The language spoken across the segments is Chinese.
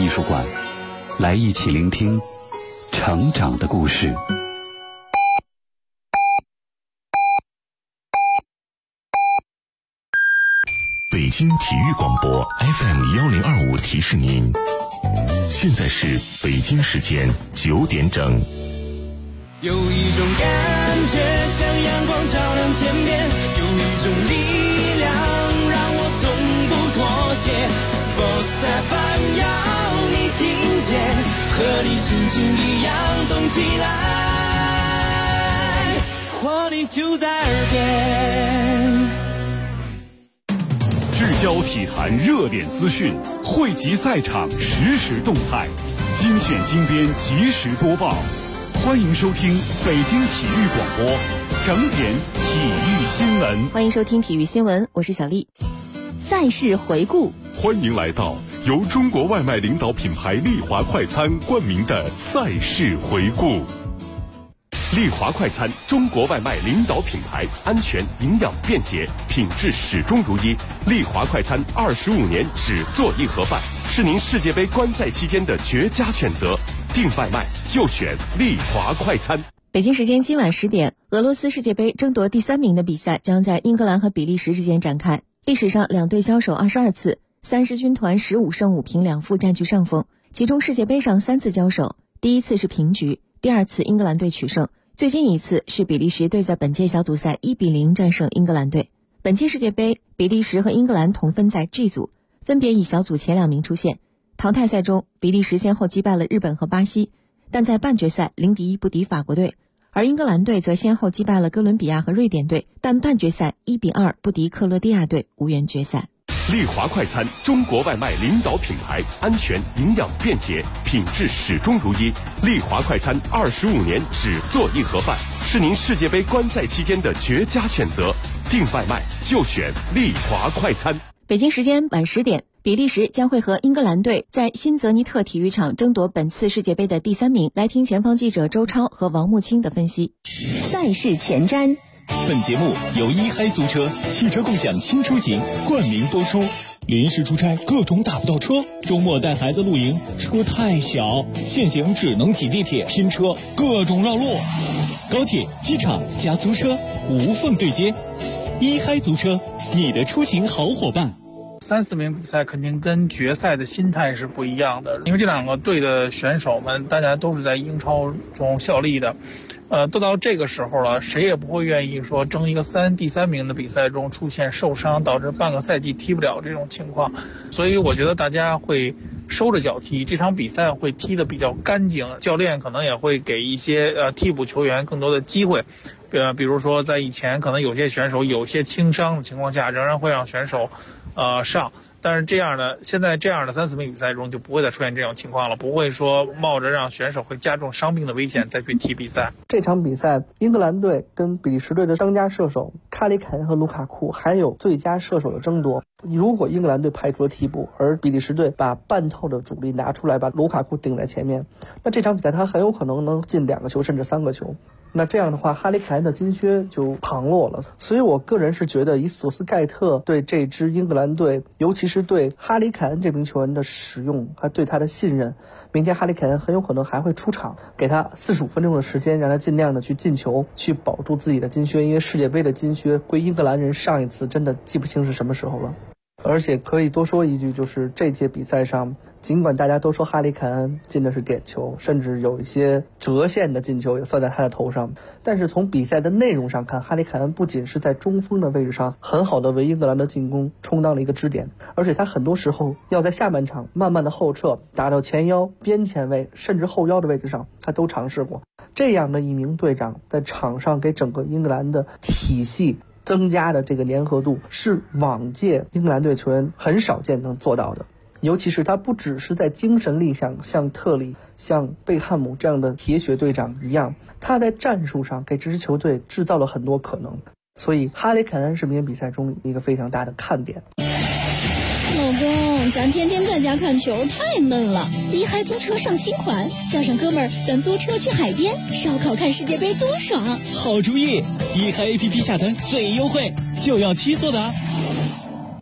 艺术馆，来一起聆听成长的故事。 北京体育广播 FM1025 提示您，现在是北京时间9点整。 有一种感觉像阳光照亮天边，有一种力量让我从不妥协。Sports FM 要你听见，和你心情一样动起来，活力就在耳边。 聚焦体坛热点资讯，汇集赛场实时动态，精选精编及时播报。欢迎收听北京体育广播整点体育新闻。 欢迎收听体育新闻，我是小丽。赛事回顾， 欢迎来到由中国外卖领导品牌丽华快餐冠名的赛事回顾。丽华快餐，中国外卖领导品牌，安全、营养、便捷，品质始终如一。丽华快餐25年只做一盒饭，是您世界杯观赛期间的绝佳选择。订外卖就选丽华快餐。 北京时间今晚10点，俄罗斯世界杯争夺第3名的比赛将在英格兰和比利时之间展开。历史上两队交手22次，30军团15胜5平2负占据上风。其中世界杯上3次交手，第1次是平局，第2次英格兰队取胜，最近一次是比利时队在本届小组赛1比0战胜英格兰队。本期世界杯，比利时和英格兰同分在 G 组，分别以小组前2名出现。淘汰赛中，比利时先后击败了日本和巴西，但在半决赛0比1不敌法国队，而英格兰队则先后击败了哥伦比亚和瑞典队，但半决赛1比2不敌克罗地亚队，无缘决赛。 丽华快餐，中国外卖领导品牌，安全、营养、便捷，品质始终如一。丽华快餐25年只做一盒饭，是您世界杯观赛期间的绝佳选择。订外卖就选丽华快餐。 北京时间晚10点，比利时将会和英格兰队在新泽尼特体育场争夺本次世界杯的第3名。来听前方记者周超和王木清的分析。赛事前瞻。 本节目由一嗨租车汽车共享轻出行冠名播出。临时出差各种打不到车，周末带孩子露营车太小，现行只能挤地铁拼车，各种绕路。高铁、机场加租车无缝对接，一嗨租车，你的出行好伙伴。 3、4名比赛肯定跟决赛的心态是不一样的，因为这2个队的选手们大家都是在英超中效力的，都到这个时候了，谁也不会愿意说争一个第3名的比赛中出现受伤导致半个赛季踢不了这种情况，所以我觉得大家会收着脚踢，这场比赛会踢得比较干净，教练可能也会给一些替补球员更多的机会，比如说在以前可能有些选手有些轻伤的情况下，仍然会让选手上，但是现在这样的3、4名比赛中就不会再出现这种情况了，不会说冒着让选手会加重伤病的危险再去踢比赛。 这场比赛，英格兰队跟比利时队的当家射手卡里凯恩和卢卡库还有最佳射手的争夺。如果英格兰队派出了替补，而比利时队把半套的主力拿出来，把卢卡库顶在前面，那这场比赛他很有可能能进2个球甚至3个球。那这样的话，哈里凯恩的金靴就旁落了。所以我个人是觉得，以索斯盖特对这支英格兰队，尤其是对哈里凯恩这名球员的使用，还对他的信任，明天哈里凯恩很有可能还会出场，给他45分钟的时间，让他尽量的去进球，去保住自己的金靴。因为世界杯的金靴归英格兰人上一次真的记不清是什么时候了。而且可以多说一句，就是这届比赛上，尽管大家都说哈里凯恩进的是点球，甚至有一些折线的进球也算在他的头上，但是从比赛的内容上看，哈里凯恩不仅是在中锋的位置上很好的为英格兰的进攻充当了一个支点，而且他很多时候要在下半场慢慢的后撤，打到前腰、边前卫甚至后腰的位置上，他都尝试过。这样的一名队长在场上给整个英格兰的体系增加的这个粘合度，是往届英格兰队球员很少见能做到的。尤其是他不只是在精神力上像特里、像贝汉姆这样的铁血队长一样，他在战术上给这支球队制造了很多可能。所以哈里凯恩是明天比赛中一个非常大的看点。 老公，咱天天在家看球太闷了，一嗨租车上新款，叫上哥们儿，咱租车去海边烧烤看世界杯多爽！ 好主意，一嗨 APP 下单最优惠，就要7座的啊。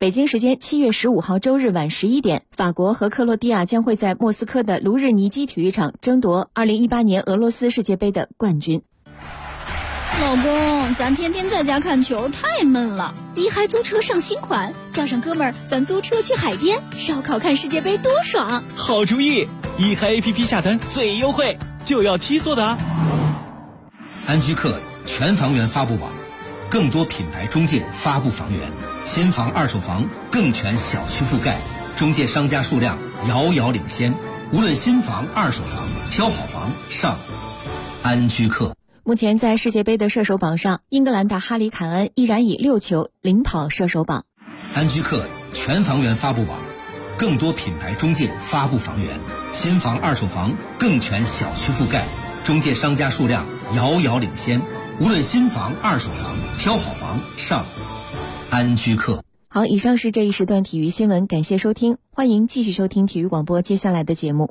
北京时间7月15号周日晚11点，法国和克罗地亚将会在莫斯科的卢日尼基体育场争夺2018年俄罗斯世界杯的冠军。 老公，咱天天在家看球太闷了，一嗨租车上新款，叫上哥们儿，咱租车去海边烧烤看世界杯多爽！ 好主意，一嗨 APP 下单最优惠，就要7座的啊！ 安居客全房源发布网，更多品牌中介发布房源，新房二手房更全小区覆盖，中介商家数量遥遥领先，无论新房二手房，挑好房上安居客。 目前在世界杯的射手榜上，英格兰的哈里凯恩依然以6球领跑射手榜。 安居客全房源发布网，更多品牌中介发布房源，新房二手房更全小区覆盖，中介商家数量遥遥领先，无论新房二手房，挑好房上安居客。 好，以上是这一时段体育新闻，感谢收听，欢迎继续收听体育广播接下来的节目。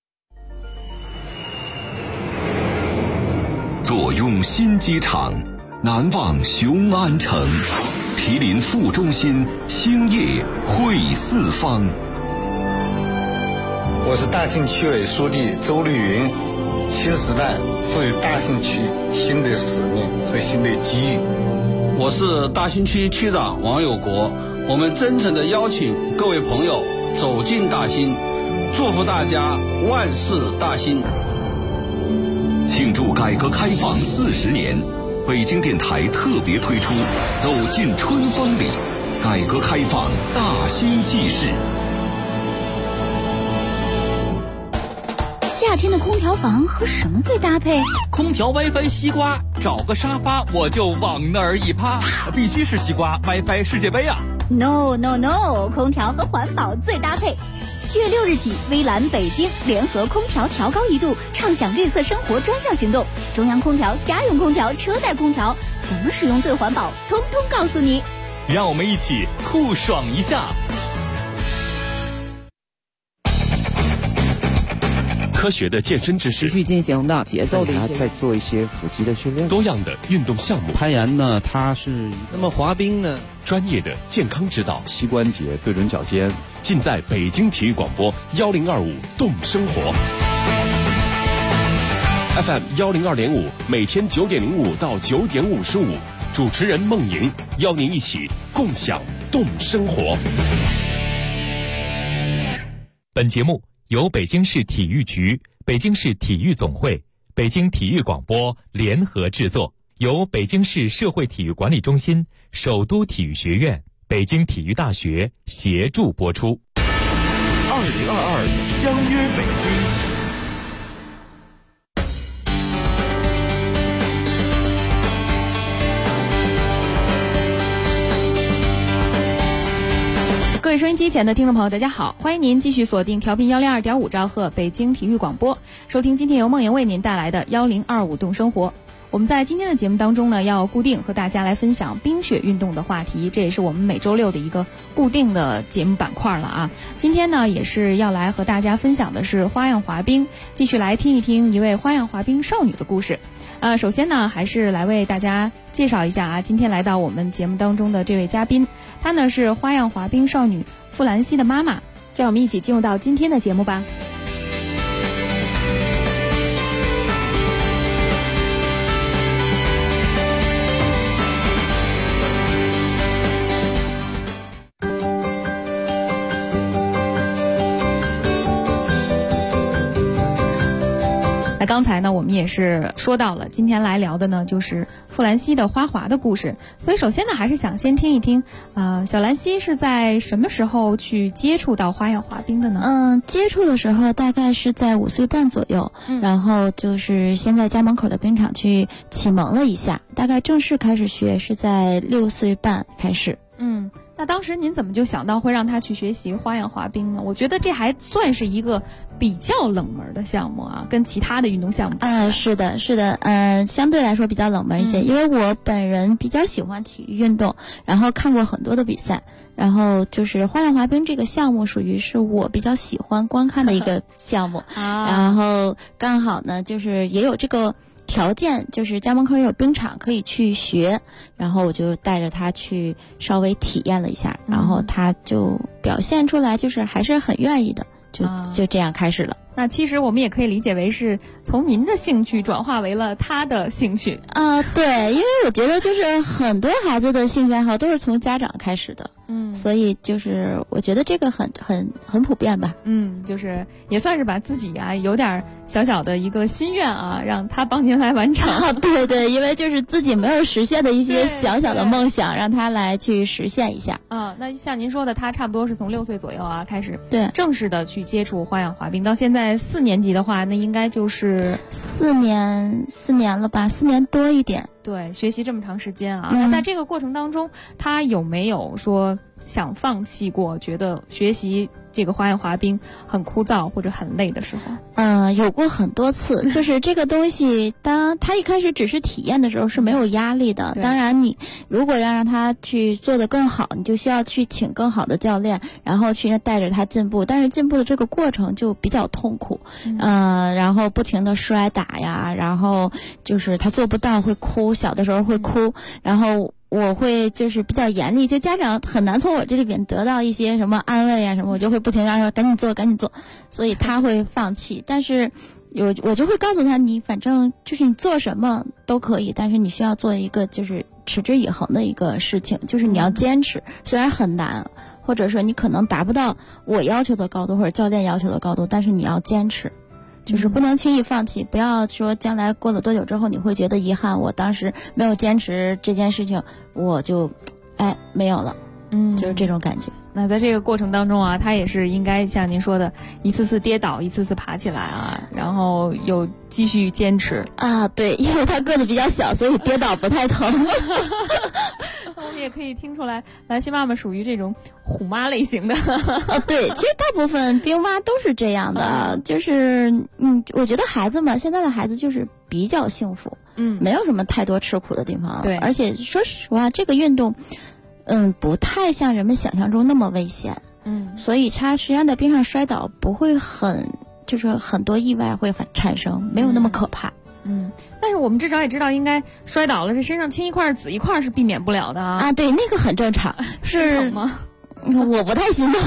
坐拥新机场，难忘雄安城，毗邻副中心，兴业汇四方。 我是大兴区委书记周绿云，新时代赋予大兴区新的使命和新的机遇。 我是大兴区区长王有国，我们真诚地邀请各位朋友走进大兴，祝福大家万事大兴。 庆祝改革开放40年，北京电台特别推出《走进春风里》，改革开放大兴纪事。 夏天的空调房和什么最搭配？ 空调 WiFi 西瓜，找个沙发我就往那儿一趴，必须是西瓜 WiFi 世界杯啊 ！No， 空调和环保最搭配。7月6日起，微蓝北京联合空调调高1度，畅享绿色生活专项行动。中央空调、家用空调、车载空调，怎么使用最环保，通通告诉你。 让我们一起酷爽一下。 科学的健身知识， 持续进行的节奏的再做一些腹肌的训练， 多样的运动项目。 攀岩呢，它是那么滑冰呢， 专业的健康指导， 膝关节对准脚尖， 尽在北京体育广播1025动生活 FM 102.5，每天9点05到9点55，主持人孟莹邀您一起共享动生活。 本节目由北京市体育局、北京市体育总会、北京体育广播联合制作，由北京市社会体育管理中心、首都体育学院、北京体育大学协助播出。 2022相约北京。 各位收音机前的听众朋友，大家好，欢迎您继续锁定调频102.5兆赫北京体育广播，收听今天由梦莹为您带来的1025动生活。我们在今天的节目当中呢，要固定和大家来分享冰雪运动的话题，这也是我们每周六的一个固定的节目板块了啊。今天呢，也是要来和大家分享的是花样滑冰，继续来听一听一位花样滑冰少女的故事。首先呢，还是来为大家介绍一下啊，今天来到我们节目当中的这位嘉宾，她呢是花样滑冰少女傅兰西的妈妈。让我们一起进入到今天的节目吧。那刚才呢，我们也是说到了，今天来聊的呢，就是傅兰西的花滑的故事。所以首先呢，还是想先听一听，小兰西是在什么时候去接触到花样滑冰的呢？ 接触的时候大概是在5岁半左右，然后就是先在家门口的冰场去启蒙了一下，大概正式开始学是在6岁半开始。 那当时您怎么就想到会让他去学习花样滑冰呢？我觉得这还算是一个比较冷门的项目啊，跟其他的运动项目。 是的，相对来说比较冷门一些，因为我本人比较喜欢体育运动，然后看过很多的比赛，然后就是花样滑冰这个项目属于是我比较喜欢观看的一个项目，然后刚好呢就是也有这个条件就是家门口有冰场可以去学，然后我就带着他去稍微体验了一下，然后他就表现出来就是还是很愿意的，就这样开始了。 那其实我们也可以理解为是从您的兴趣转化为了他的兴趣对，因为我觉得就是很多孩子的兴趣爱好都是从家长开始的，所以就是我觉得这个很普遍吧。 就是也算是把自己有点小小的一个心愿让他帮您来完成。 对，因为就是自己没有实现的一些小小的梦想，让他来去实现一下。 那像您说的，他差不多是从6岁左右开始正式的去接触花样滑冰，到现在4年级的话，那应该就是 4年了吧，4年多一点。 对，学习这么长时间那在这个过程当中，他有没有说想放弃过，觉得学习这个花样滑冰很枯燥或者很累的时候？ 有过很多次。就是这个东西，当他一开始只是体验的时候是没有压力的。当然，你如果要让他去做得更好，你就需要去请更好的教练，然后去带着他进步。但是进步的这个过程就比较痛苦，然后不停的摔打呀，然后就是他做不到会哭，小的时候会哭，然后我会就是比较严厉，就家长很难从我这里边得到一些什么安慰啊什么，我就会不停地说赶紧做，所以他会放弃。但是我就会告诉他，你反正就是你做什么都可以，但是你需要做一个就是持之以恒的一个事情，就是你要坚持，虽然很难，或者说你可能达不到我要求的高度或者教练要求的高度，但是你要坚持。就是不能轻易放弃，不要说将来过了多久之后你会觉得遗憾，我当时没有坚持这件事情，我就没有了。就是这种感觉。 那在这个过程当中他也是应该像您说的，一次次跌倒，一次次爬起来然后又继续坚持对，因为他个子比较小，所以跌倒不太疼。 我们也可以听出来，兰心妈妈属于这种虎妈类型的。 对，其实大部分冰妈都是这样的，就是我觉得孩子们，现在的孩子就是比较幸福，没有什么太多吃苦的地方。 对， 而且说实话，这个运动不太像人们想象中那么危险，所以他实际上在冰上摔倒不会就是很多意外会产生，没有那么可怕。 但是我们至少也知道，应该摔倒了，这身上青一块紫一块是避免不了的对，那个很正常。 是疼吗？ 我不太心疼。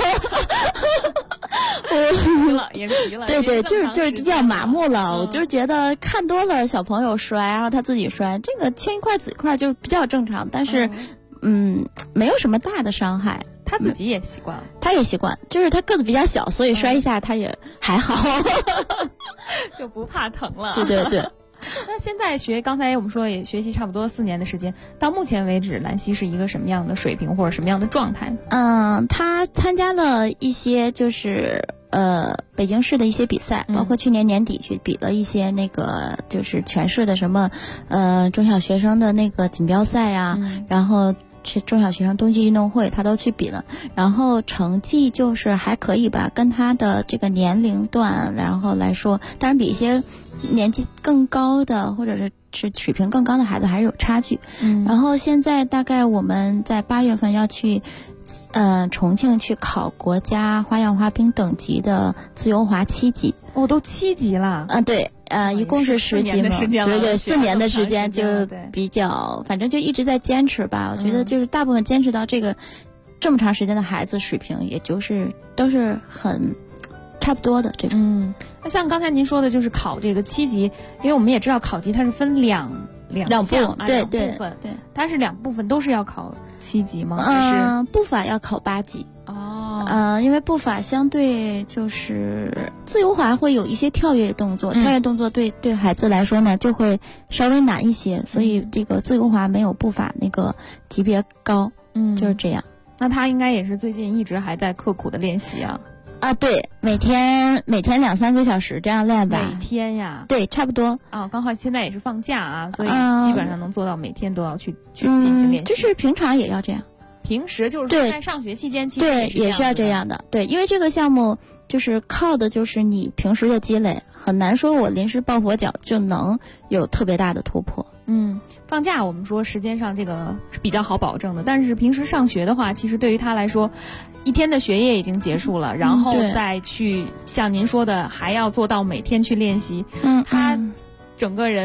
也急了。 对，就是比较麻木了。我就觉得看多了小朋友摔，然后他自己摔，这个青一块紫一块就比较正常，但是没有什么大的伤害。 他自己也习惯了， 他也习惯，就是他个子比较小，所以摔一下他也还好， 就不怕疼了。 对。 那现在刚才我们说也学习差不多4年的时间，到目前为止，兰溪是一个什么样的水平或者什么样的状态？ 他参加了一些就是北京市的一些比赛，包括去年年底去比了一些那个就是全市的什么中小学生的那个锦标赛然后去中小学生冬季运动会他都去比了，然后成绩就是还可以吧，跟他的这个年龄段然后来说，当然比一些年纪更高的或者是水平更高的孩子还是有差距。然后现在大概我们在8月份要去重庆去考国家花样滑冰等级的自由滑7级。 都7级了对，一共是10级嘛。对，4年的时间就比较，反正就一直在坚持吧。我觉得就是大部分坚持到这么长时间的孩子水平，也就是都是很差不多的这种。 那像刚才您说的，就是考这个7级，因为我们也知道考级它是分两项对部分，对，它是2部分都是要考7级吗？还是步法要考8级。因为步法相对就是自由滑会有一些跳跃动作，跳跃动作对孩子来说呢就会稍微难一些，所以这个自由滑没有步法那个级别高，就是这样。 那他应该也是最近一直还在刻苦的练习对，每天2-3个小时这样练吧。 每天呀？ 对，差不多。 刚好现在也是放假所以基本上能做到每天都要去进行练习。 就是平常也要这样。 平时就是说在上学期间其实也是要这样的。对，因为这个项目就是靠的就是你平时的积累，很难说我临时抱佛脚就能有特别大的突破。 放假我们说时间上这个是比较好保证的，但是平时上学的话，其实对于他来说，一天的学业已经结束了，然后再去像您说的还要做到每天去练习，他整个人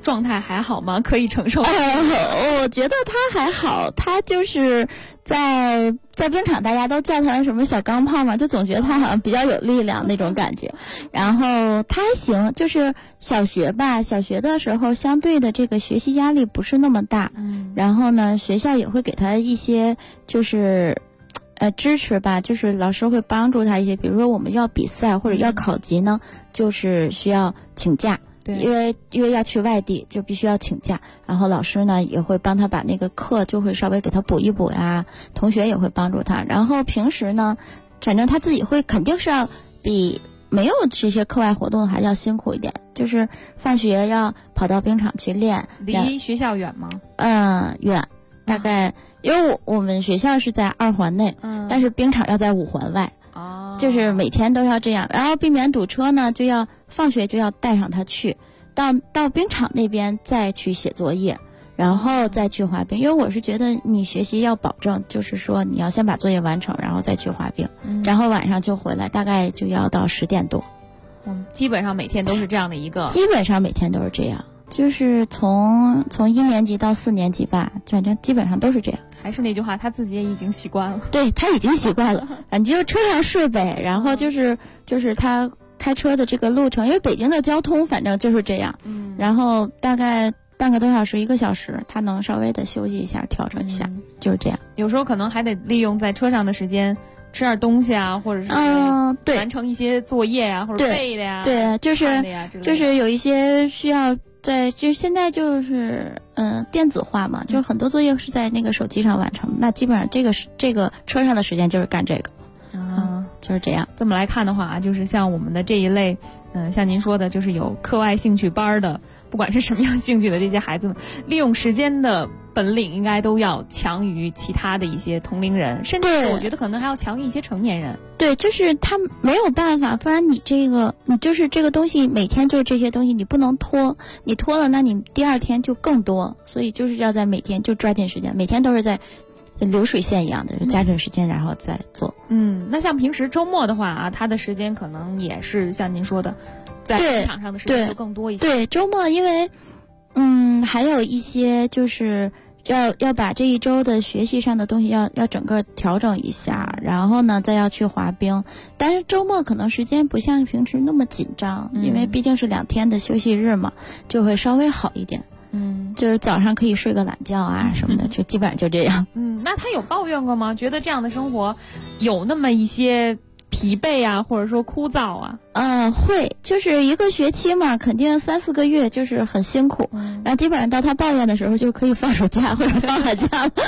状态还好吗？可以承受？ 我觉得他还好，他就是在冰场大家都叫他什么小钢炮嘛，就总觉得他好像比较有力量那种感觉。然后他还行，就是小学的时候相对的这个学习压力不是那么大，然后呢学校也会给他一些就是支持吧，就是老师会帮助他一些，比如说我们要比赛或者要考级呢，就是需要请假。对，因为要去外地，就必须要请假。然后老师呢也会帮他把那个课就会稍微给他补一补呀，同学也会帮助他。然后平时呢，反正他自己会肯定是要比没有这些课外活动还要辛苦一点，就是放学要跑到冰场去练。 离学校远吗？ 远，大概因为我们学校是在2环内，但是冰场要在5环外。就是每天都要这样，然后避免堵车呢，就要放学就要带上他去，到冰场那边再去写作业，然后再去滑冰。因为我是觉得你学习要保证，就是说你要先把作业完成，然后再去滑冰，然后晚上就回来，大概就要到10点多。 基本上每天都是这样的一个。 基本上每天都是这样，就是从1年级到4年级吧，反正基本上都是这样。 还是那句话，他自己也已经习惯了。 对，他已经习惯了，你就车上睡呗。然后就是他开车的这个路程，因为北京的交通反正就是这样。然后大概半个多小时、1个小时，他能稍微的休息一下、调整一下，就是这样。 有时候可能还得利用在车上的时间吃点东西啊，或者是对完成一些作业呀，或者背的呀。 对，就是有一些需要。就现在就是电子化嘛，就是很多作业是在那个手机上完成，那基本上这个车上的时间就是干这个，就是这样。 这么来看的话，就是像我们的这一类，像您说的，就是有课外兴趣班的，不管是什么样兴趣的这些孩子们，利用时间的本领应该都要强于其他的一些同龄人，甚至我觉得可能还要强于一些成年人。 对，就是他没有办法，不然你就是这个东西每天就是这些东西，你不能拖，你拖了，那你第2天就更多，所以就是要在每天就抓紧时间，每天都是在流水线一样的加紧时间，然后再做。 那像平时周末的话啊，他的时间可能也是像您说的，在冰场上的时间就更多一些。 对，周末因为还有一些就是要把这一周的学习上的东西要整个调整一下，然后呢再要去滑冰。但是周末可能时间不像平时那么紧张，因为毕竟是2天的休息日嘛，就会稍微好一点。就是早上可以睡个懒觉啊什么的，就基本上就这样。 那他有抱怨过吗？觉得这样的生活有那么一些疲惫啊，或者说枯燥啊？ 会，就是一个学期嘛，肯定3、4个月就是很辛苦，然后基本上到他抱怨的时候就可以放暑假或者放寒假了。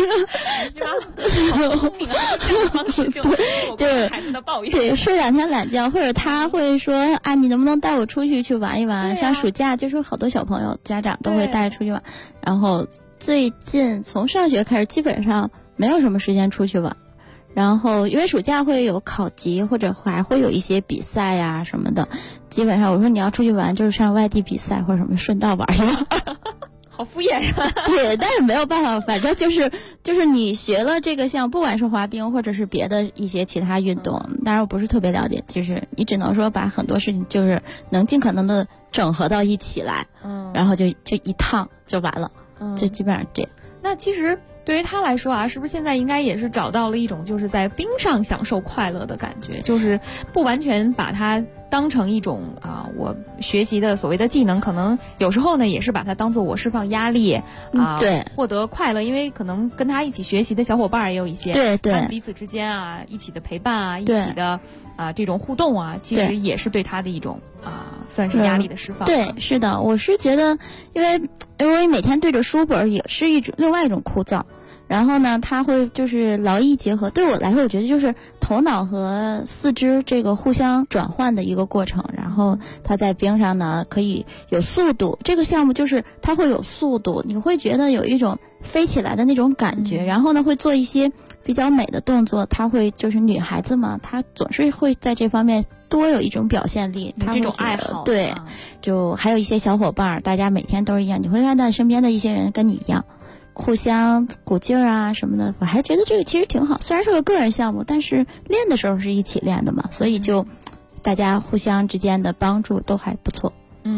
好聪明啊，这样的方式就孩子的抱怨。 对，睡2天懒觉，或者他会说啊，你能不能带我出去玩一玩？像暑假就是好多小朋友家长都会带出去玩，然后最近从上学开始基本上没有什么时间出去玩。然后因为暑假会有考级，或者还会有一些比赛呀什么的，基本上我说你要出去玩就是上外地比赛或者什么顺道玩一玩。 好敷衍呀。 对，但是没有办法，反正就是你学了这个项，不管是滑冰或者是别的一些其他运动，当然我不是特别了解，就是你只能说把很多事情就是能尽可能的整合到一起来，然后就一趟就完了，就基本上这样。 那其实对于他来说啊，是不是现在应该也是找到了一种就是在冰上享受快乐的感觉，就是不完全把它当成一种我学习的所谓的技能，可能有时候呢也是把它当做我释放压力对， 获得快乐，因为可能跟他一起学习的小伙伴也有一些， 对， 彼此之间一起的陪伴一起的这种互动其实也是对他的一种算是压力的释放。 对，是的，我是觉得因为每天对着书本也是另外一种枯燥。然后呢，他会就是劳逸结合，对我来说，我觉得就是头脑和四肢这个互相转换的一个过程。然后他在冰上呢，可以有速度，这个项目就是它会有速度，你会觉得有一种飞起来的那种感觉。然后呢，会做一些比较美的动作，他会就是女孩子嘛，她总是会在这方面多有一种表现力，她这种爱好。 对，就还有一些小伙伴，大家每天都是一样，你会看到身边的一些人跟你一样。互相鼓劲儿什么的，我还觉得这个其实挺好。虽然是个个人项目，但是练的时候是一起练的嘛，所以就大家互相之间的帮助都还不错。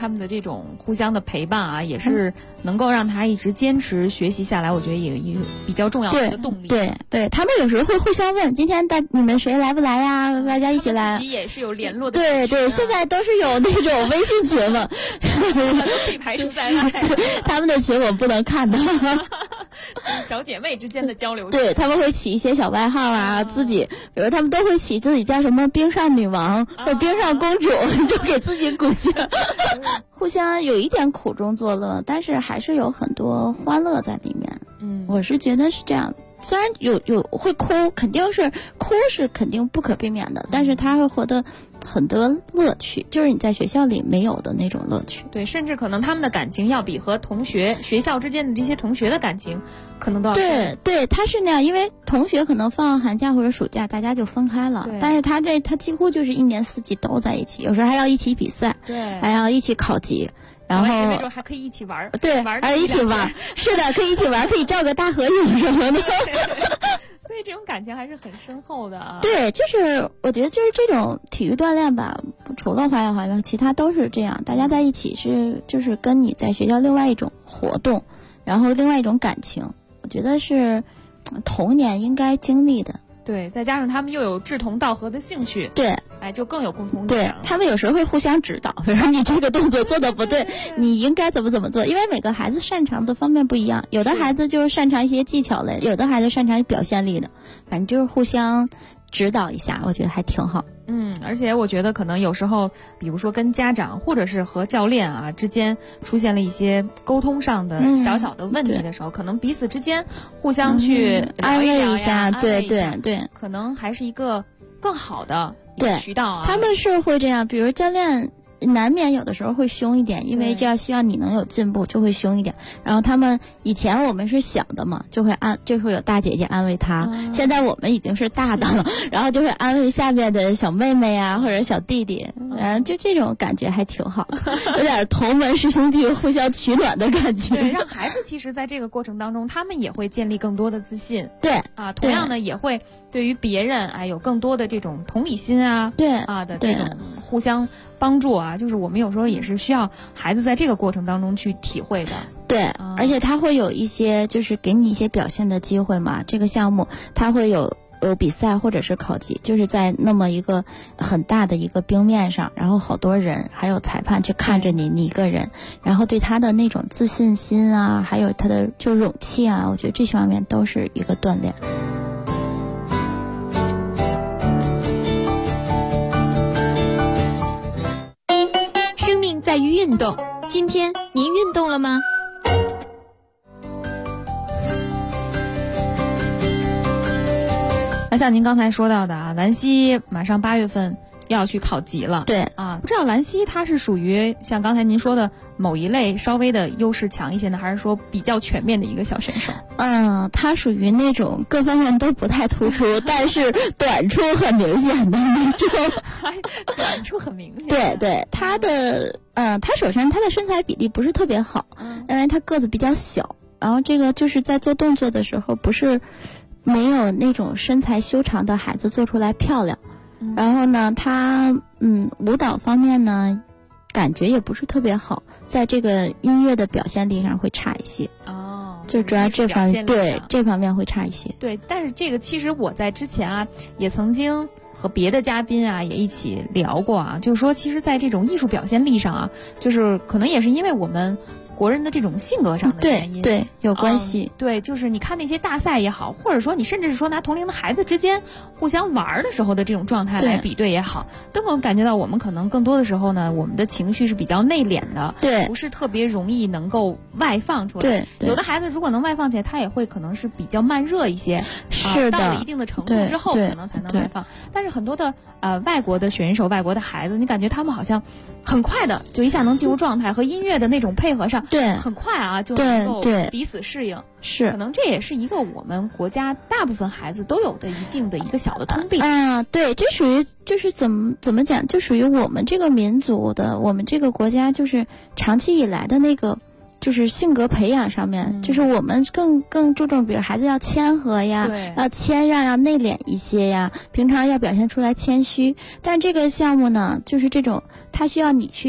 他们的这种互相的陪伴啊，也是能够让他一直坚持学习下来，我觉得也比较重要的一个动力。 对，他们有时候会互相问，今天你们谁来不来呀？大家一起来。 自己也是有联络的。 对，现在都是有那种微信群嘛， 都被排除在外。 他们的群我不能看的。 小姐妹之间的交流。 对，他们会起一些小外号啊，自己，比如他们都会起自己叫什么冰上女王或者冰上公主，就给自己鼓劲。互相有一点苦中作乐，但是还是有很多欢乐在里面。我是觉得是这样。虽然有会哭，肯定是不可避免的，但是他会获得很多乐趣，就是你在学校里没有的那种乐趣。 对，甚至可能他们的感情要比和学校之间的这些同学的感情可能都要对，他是那样，因为同学可能放寒假或者暑假大家就分开了，但是他几乎就是一年四季都在一起，有时候还要一起比赛， 对， 还要一起考级。然后那时候还可以一起玩， 对，还一起玩，是的，可以一起玩，可以照个大合影什么的。 所以这种感情还是很深厚的啊。 对，就是我觉得就是这种体育锻炼吧，除了花样滑冰，其他都是这样，大家在一起就是跟你在学校另外一种活动，然后另外一种感情，我觉得是童年应该经历的。 对，再加上他们又有志同道合的兴趣， 对， 就更有共同点。 对，他们有时候会互相指导，比如说你这个动作做的不对，你应该怎么做，因为每个孩子擅长的方面不一样，有的孩子就是擅长一些技巧类，有的孩子擅长表现力的，反正就是互相指导一下，我觉得还挺好。 而且我觉得可能有时候，比如说跟家长或者是和教练啊之间出现了一些沟通上的小小的问题的时候，可能彼此之间互相去安慰一下，对， 可能还是一个更好的渠道啊。 他们是会这样，比如教练难免有的时候会凶一点，因为这样希望你能有进步，就会凶一点。然后他们以前我们是小的嘛，就会有大姐姐安慰他，现在我们已经是大的了，然后就会安慰下面的小妹妹啊或者小弟弟，然后就这种感觉还挺好，有点同门师兄弟互相取暖的感觉。 对，让孩子其实在这个过程当中，他们也会建立更多的自信。 对啊，同样呢也会对于别人有更多的这种同理心啊，的这种互相帮助啊，就是我们有时候也是需要孩子在这个过程当中去体会的。 对，而且他会有一些就是给你一些表现的机会嘛，这个项目他会有比赛或者是考级，就是在那么一个很大的一个冰面上，然后好多人还有裁判去看着你一个人，然后对他的那种自信心啊，还有他的就是勇气啊，我觉得这方面都是一个锻炼。 生命在于运动，今天您运动了吗？ 那像您刚才说到的啊，兰溪马上8月份要去考级了。 对啊，不知道兰溪它是属于像刚才您说的某一类稍微的优势强一些呢，还是说比较全面的一个小选手？ 它属于那种各方面都不太突出，但是短处很明显的那种。 短处很明显。 对，他的他首先他的身材比例不是特别好，因为他个子比较小，然后这个就是在做动作的时候不是没有那种身材修长的孩子做出来漂亮。然后呢，他舞蹈方面呢，感觉也不是特别好，在这个音乐的表现力上会差一些。就主要这方面，对这方面会差一些。 对，但是这个其实我在之前啊，也曾经和别的嘉宾啊也一起聊过啊，就是说，其实，在这种艺术表现力上啊，就是可能也是因为我们国人的这种性格上的原因， 对有关系。 对，就是你看那些大赛也好，或者说你甚至是说拿同龄的孩子之间互相玩的时候的这种状态来比对也好，都能感觉到我们可能更多的时候呢，我们的情绪是比较内敛的， 对， 不是特别容易能够外放出来。 对， 有的孩子如果能外放起来，他也会可能是比较慢热一些， 是的， 到了一定的程度之后可能才能外放。但是很多的外国的选手、外国的孩子，你感觉他们好像很快的就一下能进入状态，和音乐的那种配合上， 对， 很快啊就能够彼此适应。 是， 可能这也是一个我们国家大部分孩子都有的一定的一个小的通病。 对，这属于就是怎么讲，就属于我们这个民族的，我们这个国家就是长期以来的那个。就是性格培养上面，就是我们更注重，比如孩子要谦和呀，要谦让，要内敛一些呀，平常要表现出来谦虚。但这个项目呢，就是这种，它需要你去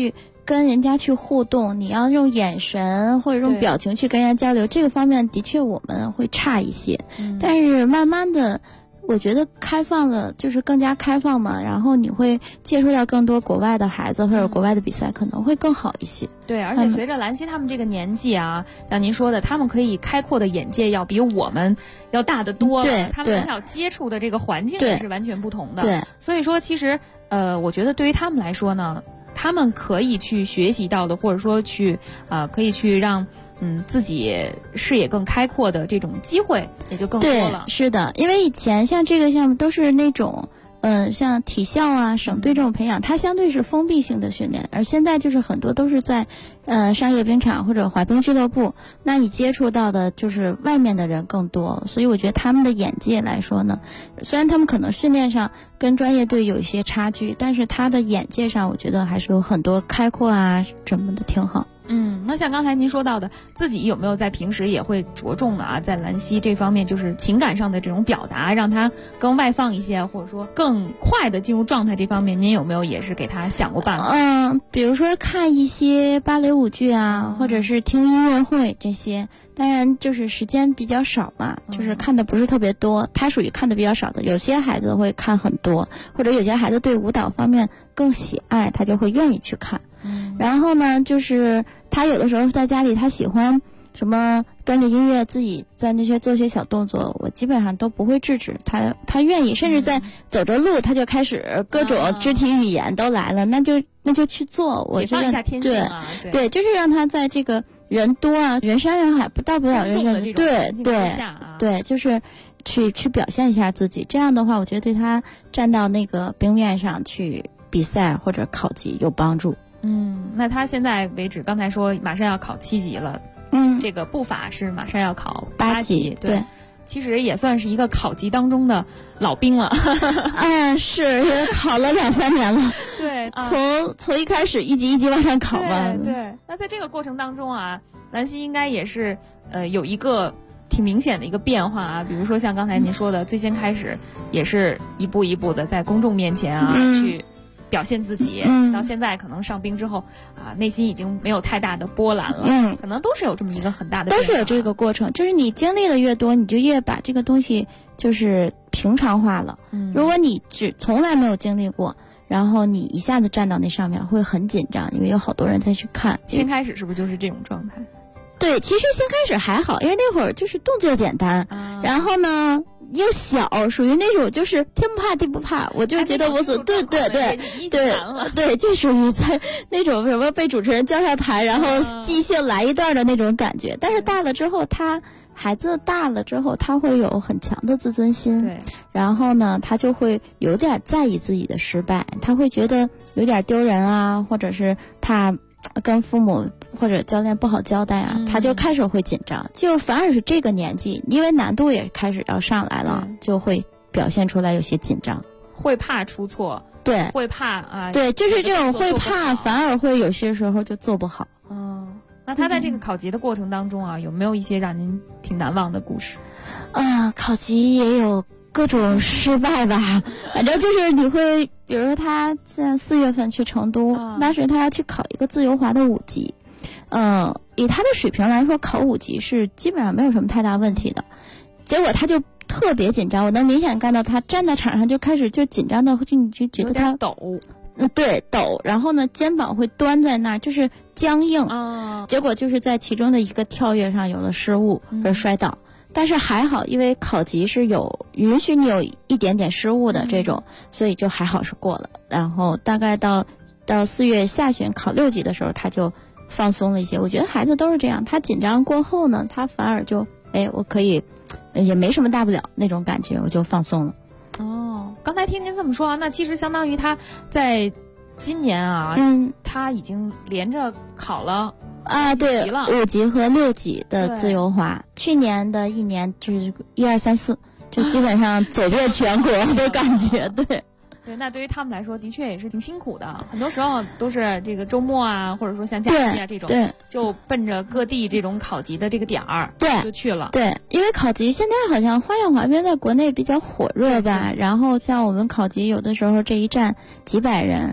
跟人家去互动，你要用眼神或者用表情去跟人家交流，这个方面的确我们会差一些。但是慢慢的我觉得开放了，就是更加开放嘛，然后你会接触到更多国外的孩子或者国外的比赛，可能会更好一些。 对，而且随着兰溪他们这个年纪啊，像您说的，他们可以开阔的眼界要比我们要大得多了。 对， 他们从小接触的这个环境也是完全不同的。 对， 所以说其实我觉得对于他们来说呢，他们可以去学习到的，或者说去可以去让自己视野更开阔的这种机会也就更多了。 对，是的，因为以前像这个项目都是那种像体校啊、省队这种培养，它相对是封闭性的训练，而现在就是很多都是在商业冰场或者滑冰俱乐部，那你接触到的就是外面的人更多，所以我觉得他们的眼界来说呢，虽然他们可能训练上跟专业队有一些差距，但是他的眼界上我觉得还是有很多开阔啊什么的，挺好。 那像刚才您说到的，自己有没有在平时也会着重的在兰溪这方面，就是情感上的这种表达，让他更外放一些，或者说更快的进入状态这方面，您有没有也是给他想过办法？ 比如说看一些芭蕾舞剧啊，或者是听音乐会这些，当然就是时间比较少嘛，就是看的不是特别多，他属于看的比较少的。有些孩子会看很多，或者有些孩子对舞蹈方面更喜爱，他就会愿意去看。然后呢，就是他有的时候在家里，他喜欢什么跟着音乐自己在那些做些小动作，我基本上都不会制止他愿意，甚至在走着路他就开始各种肢体语言都来了，那就去做。我觉得解放一下天性啊， 对，就是让他在这个人多啊、人山人海到不了人山，对，就是去表现一下自己。这样的话，我觉得对他站到那个冰面上去比赛或者考级有帮助。 那他现在为止，刚才说马上要考7级了，这个步伐是马上要考8级， 对， 其实也算是一个考级当中的老兵了。 是也考了2-3年了。 对， 从一开始一级一级往上考吧。 对，那在这个过程当中啊，兰溪应该也是有一个挺明显的一个变化啊，比如说像刚才您说的，最先开始也是一步一步的在公众面前去表现自己，到现在可能上冰之后内心已经没有太大的波澜了，可能都是有这么一个很大的变化， 都是有这个过程，就是你经历的越多，你就越把这个东西就是平常化了。如果你从来没有经历过，然后你一下子站到那上面会很紧张，因为有好多人再去看。 先开始是不是就是这种状态？ 对，其实先开始还好，因为那会儿就是动作简单，然后呢又小，属于那种就是天不怕地不怕，我就觉得我对，就属于在那种什么被主持人叫上台，然后即兴来一段的那种感觉。但是大了之后，孩子大了之后，他会有很强的自尊心， 对， 然后呢，他就会有点在意自己的失败，他会觉得有点丢人啊，或者是怕跟父母或者教练不好交代啊，他就开始会紧张，就反而是这个年纪，因为难度也开始要上来了，就会表现出来有些紧张， 会怕出错， 对， 会怕对，就是这种会怕，反而会有些时候就做不好。 那他在这个考级的过程当中有没有一些让您挺难忘的故事？ 考级也有各种失败吧，反正就是你会，比如说他在4月份去成都，当时他要去考一个自由滑的5级，以他的水平来说，考5级是基本上没有什么太大问题的。结果他就特别紧张，我能明显看到他站在场上就开始就紧张的，你就觉得他抖。 对，抖，然后呢，肩膀会端在那儿，就是僵硬。结果就是在其中的一个跳跃上有了失误而摔倒。但是还好，因为考级是有允许你有一点点失误的这种，所以就还好是过了。然后大概到4月下旬考6级的时候，他就放松了一些。我觉得孩子都是这样，他紧张过后呢，他反而就我可以也没什么大不了那种感觉，我就放松了。 刚才听您这么说那其实相当于他在今年他已经连着考了对，5级和6级的自由滑，去年的一年就是1、2、3、4，就基本上走遍全国的感觉。 对，那对于他们来说的确也是挺辛苦的，很多时候都是这个周末或者说像假期这种，就奔着各地这种考级的这个点儿就去了。 对，因为考级现在好像花样滑冰在国内比较火热吧，然后像我们考级有的时候这一站几百人，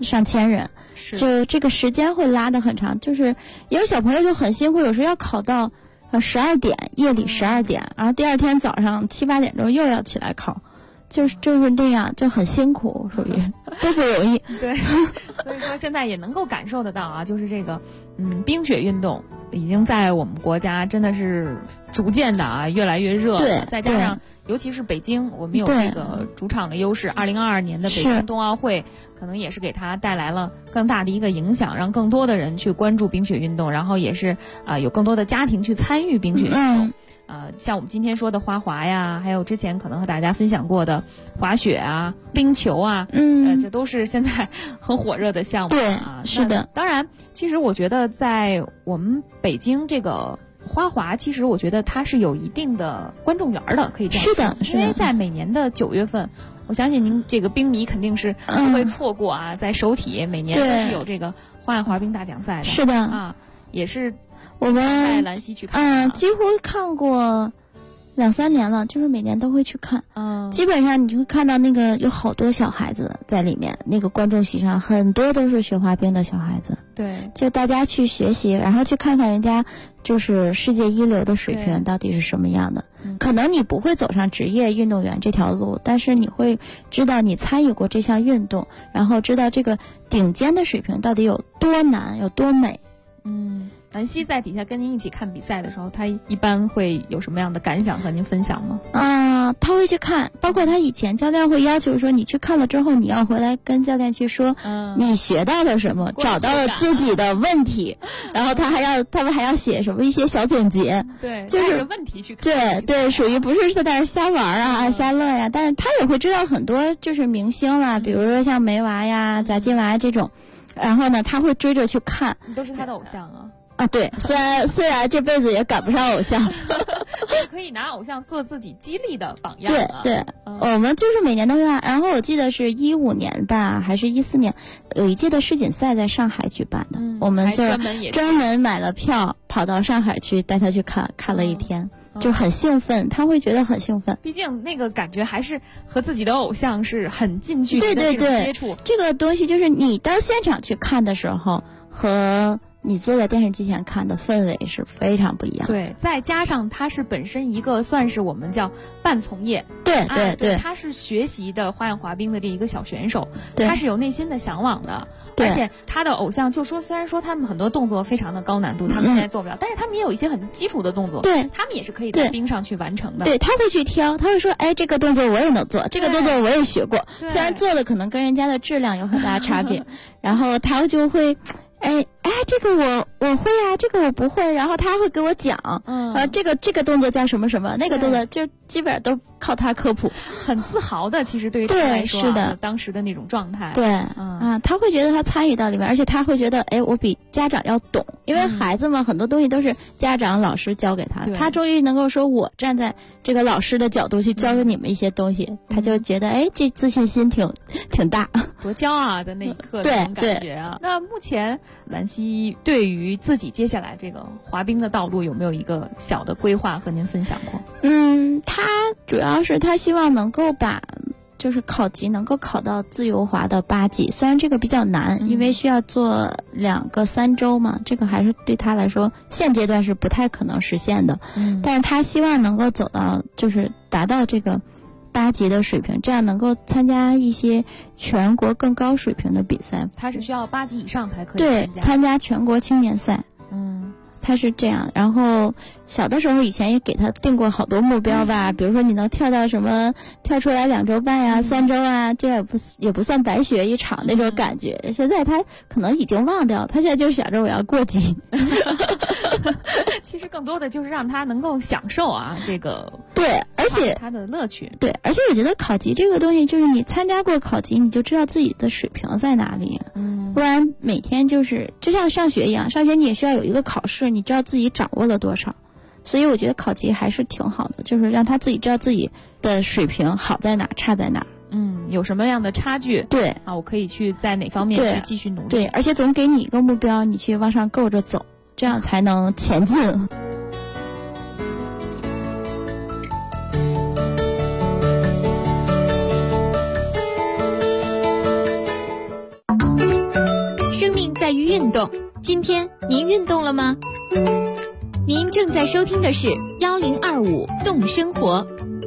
上千人，就这个时间会拉得很长。就是也有小朋友就很辛苦，有时候要考到12点，夜里12点，然后第二天早上7、8点钟又要起来考。就是这样，就很辛苦，属于都不容易。 对，所以说现在也能够感受得到啊，就是这个冰雪运动已经在我们国家真的是逐渐的啊越来越热了。 对， 再加上尤其是北京，我们有这个主场的优势，2022年的北京冬奥会可能也是给它带来了更大的一个影响，让更多的人去关注冰雪运动，然后也是有更多的家庭去参与冰雪运动。像我们今天说的花滑呀，还有之前可能和大家分享过的滑雪啊、冰球啊，这都是现在很火热的项目。 对啊， 是的。 当然，其实我觉得在我们北京这个花滑，其实我觉得它是有一定的观众缘的，可以这样说。 是的， 因为在每年的9月份，我相信您这个冰迷肯定是不会错过啊，在首体每年都是有这个花样滑冰大奖赛的。 是的啊，也是。 我们在兰溪去看， 几乎看过2、3年了，就是每年都会去看。基本上你就会看到那个有好多小孩子在里面，那个观众席上很多都是学滑冰的小孩子。 对， 就大家去学习，然后去看看人家就是世界一流的水平到底是什么样的。可能你不会走上职业运动员这条路，但是你会知道你参与过这项运动，然后知道这个顶尖的水平到底有多难，有多美。 兰溪在底下跟您一起看比赛的时候，他一般会有什么样的感想和您分享吗？ 他会去看，包括他以前教练会要求说，你去看了之后，你要回来跟教练去说，你学到了什么，找到了自己的问题，然后他们还要写什么一些小总结， 对， 就是带着问题去看， 对，属于不是在那儿瞎玩啊、瞎乐呀，但是他也会知道很多就是明星啦，比如说像梅娃呀、贾静雯这种，然后呢，他会追着去看， 都是他的偶像啊。 对，虽然这辈子也赶不上偶像， 可以拿偶像做自己激励的榜样。 对，我们就是每年都看。然后我记得是15年吧，还是14年，有一届的世锦赛在上海举办的，我们就专门买了票，跑到上海去带他去看了一天。就很兴奋，他会觉得很兴奋。 毕竟那个感觉还是和自己的偶像是很近距离的这种接触。 这个东西就是你到现场去看的时候和你坐在电视机前看的氛围是非常不一样。 对，再加上他是本身一个算是我们叫半从业， 对， 他是学习的花样滑冰的这一个小选手，他是有内心的向往的。而且他的偶像就说，虽然说他们很多动作非常的高难度，他们现在做不了，但是他们也有一些很基础的动作， 对， 他们也是可以在冰上去完成的。 对，他会去挑，他会说，哎，这个动作我也能做，这个动作我也学过，虽然做的可能跟人家的质量有很大差别，然后他就会。哎，这个我会啊，这个我不会，然后他会给我讲，这个动作叫什么什么，那个动作就基本上都靠他科普， 很自豪的。其实对于他来说， 是的， 当时的那种状态， 对，他会觉得他参与到里面，而且他会觉得，哎，我比家长要懂，因为孩子嘛，很多东西都是家长、老师教给他，他终于能够说，我站在这个老师的角度去教给你们一些东西，他就觉得，哎，这自信心挺大， 多骄傲的那一刻，那种感觉啊。那目前兰溪对于自己接下来这个滑冰的道路有没有一个小的规划和您分享过？ 他主要是他希望能够把就是考级能够考到自由滑的8级，虽然这个比较难，因为需要做2个3周嘛，这个还是对他来说现阶段是不太可能实现的。但是他希望能够走到就是达到这个8级的水平，这样能够参加一些全国更高水平的比赛。 他是需要8级以上才可以参加全国青年赛。他是这样，然后小的时候以前也给他定过好多目标吧，比如说你能跳到什么，跳出来2周半呀、3周啊，这也不算白学一场那种感觉。现在他可能已经忘掉，他现在就想着我要过级。 其实更多的就是让他能够享受啊这个， 对，而且他的乐趣。 对，而且我觉得考级这个东西，就是你参加过考级，你就知道自己的水平在哪里。不然每天就像上学一样，上学你也需要有一个考试，你知道自己掌握了多少。所以我觉得考级还是挺好的，就是让他自己知道自己的水平好在哪，差在哪。 有什么样的差距？ 对啊，我可以去在哪方面去继续努力？ 对，而且总给你一个目标，你去往上够着走，这样才能前进。 在于运动。今天您运动了吗？您正在收听的是1025动生活。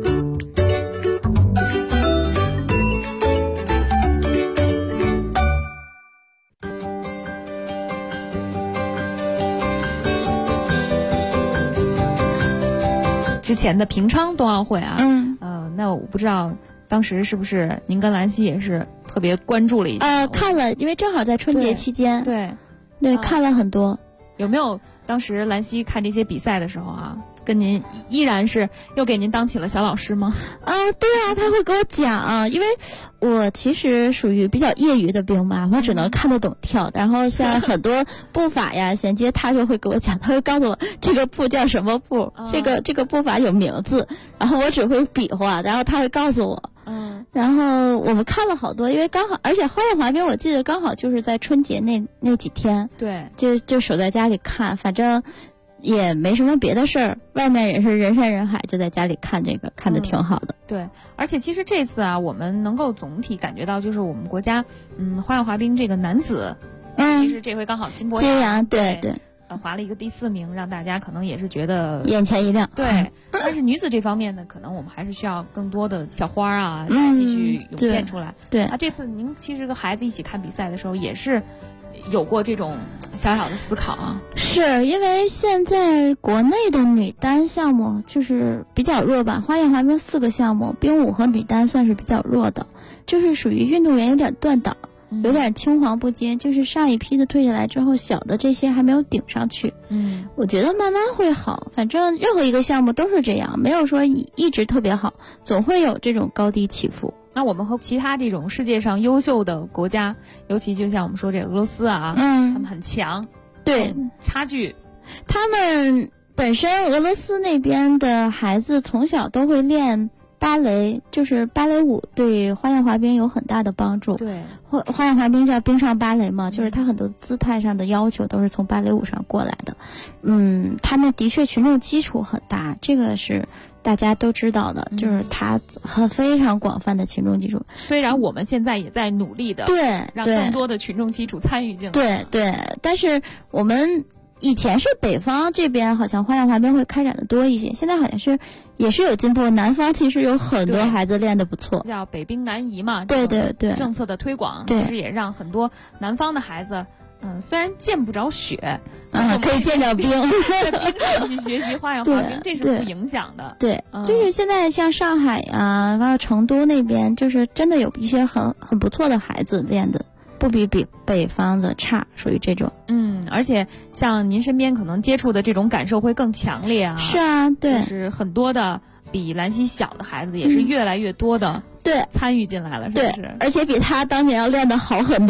之前的平昌冬奥会啊，那我不知道当时是不是您跟兰溪也是特别关注了一下？ 看了，因为正好在春节期间，对，看了很多。 有没有当时兰溪看这些比赛的时候啊，跟您依然是又给您当起了小老师吗？ 对啊，他会给我讲，因为我其实属于比较业余的兵吧，我只能看得懂跳，然后像很多步法呀、衔接，他就会给我讲，他会告诉我这个步叫什么步，这个步法有名字，然后我只会比划，然后他会告诉我。然后我们看了好多，因为刚好，而且花样滑冰我记得刚好就是在春节那几天， 对， 就守在家里看，反正也没什么别的事儿，外面也是人山人海，就在家里看这个，看得挺好的。 对，而且其实这次啊，我们能够总体感觉到，就是我们国家，花样滑冰这个男子，其实这回刚好金阳，对。 划了一个第4名，让大家可能也是觉得眼前一亮。 对，但是女子这方面呢，可能我们还是需要更多的小花啊，再继续涌现出来。 对这次您其实和孩子一起看比赛的时候，也是有过这种小小的思考啊。 是因为现在国内的女单项目就是比较弱吧，花样滑冰4个项目，冰舞和女单算是比较弱的，就是属于运动员有点断档。有点青黄不接，就是上一批的退下来之后，小的这些还没有顶上去。我觉得慢慢会好，反正任何一个项目都是这样，没有说一直特别好，总会有这种高低起伏。 那我们和其他这种世界上优秀的国家，尤其就像我们说这俄罗斯啊，他们很强， 对， 差距。 他们本身俄罗斯那边的孩子从小都会练芭蕾，就是芭蕾舞对花样滑冰有很大的帮助。 对， 花样滑冰叫冰上芭蕾嘛，就是它很多姿态上的要求都是从芭蕾舞上过来的。他们的确群众基础很大，这个是大家都知道的，就是它非常广泛的群众基础。 虽然我们现在也在努力的让更多的群众基础参与进来。 对，但是我们以前是北方这边好像花样滑冰会开展的多一些，现在好像是也是有进步，南方其实有很多孩子练得不错， 叫北冰南移嘛。 对， 政策的推广其实也让很多南方的孩子，虽然见不着雪， 可以见着冰， 在冰上去学习花样滑冰，这是不影响的。 对，就是现在像上海啊，包括成都那边，就是真的有一些很不错的孩子练的。不比北方的差，属于这种。 而且像您身边可能接触的这种感受会更强烈啊。 是啊，对， 就是很多的比兰溪小的孩子也是越来越多的参与进来了，是不是？ 对，而且比他当年要练得好很多。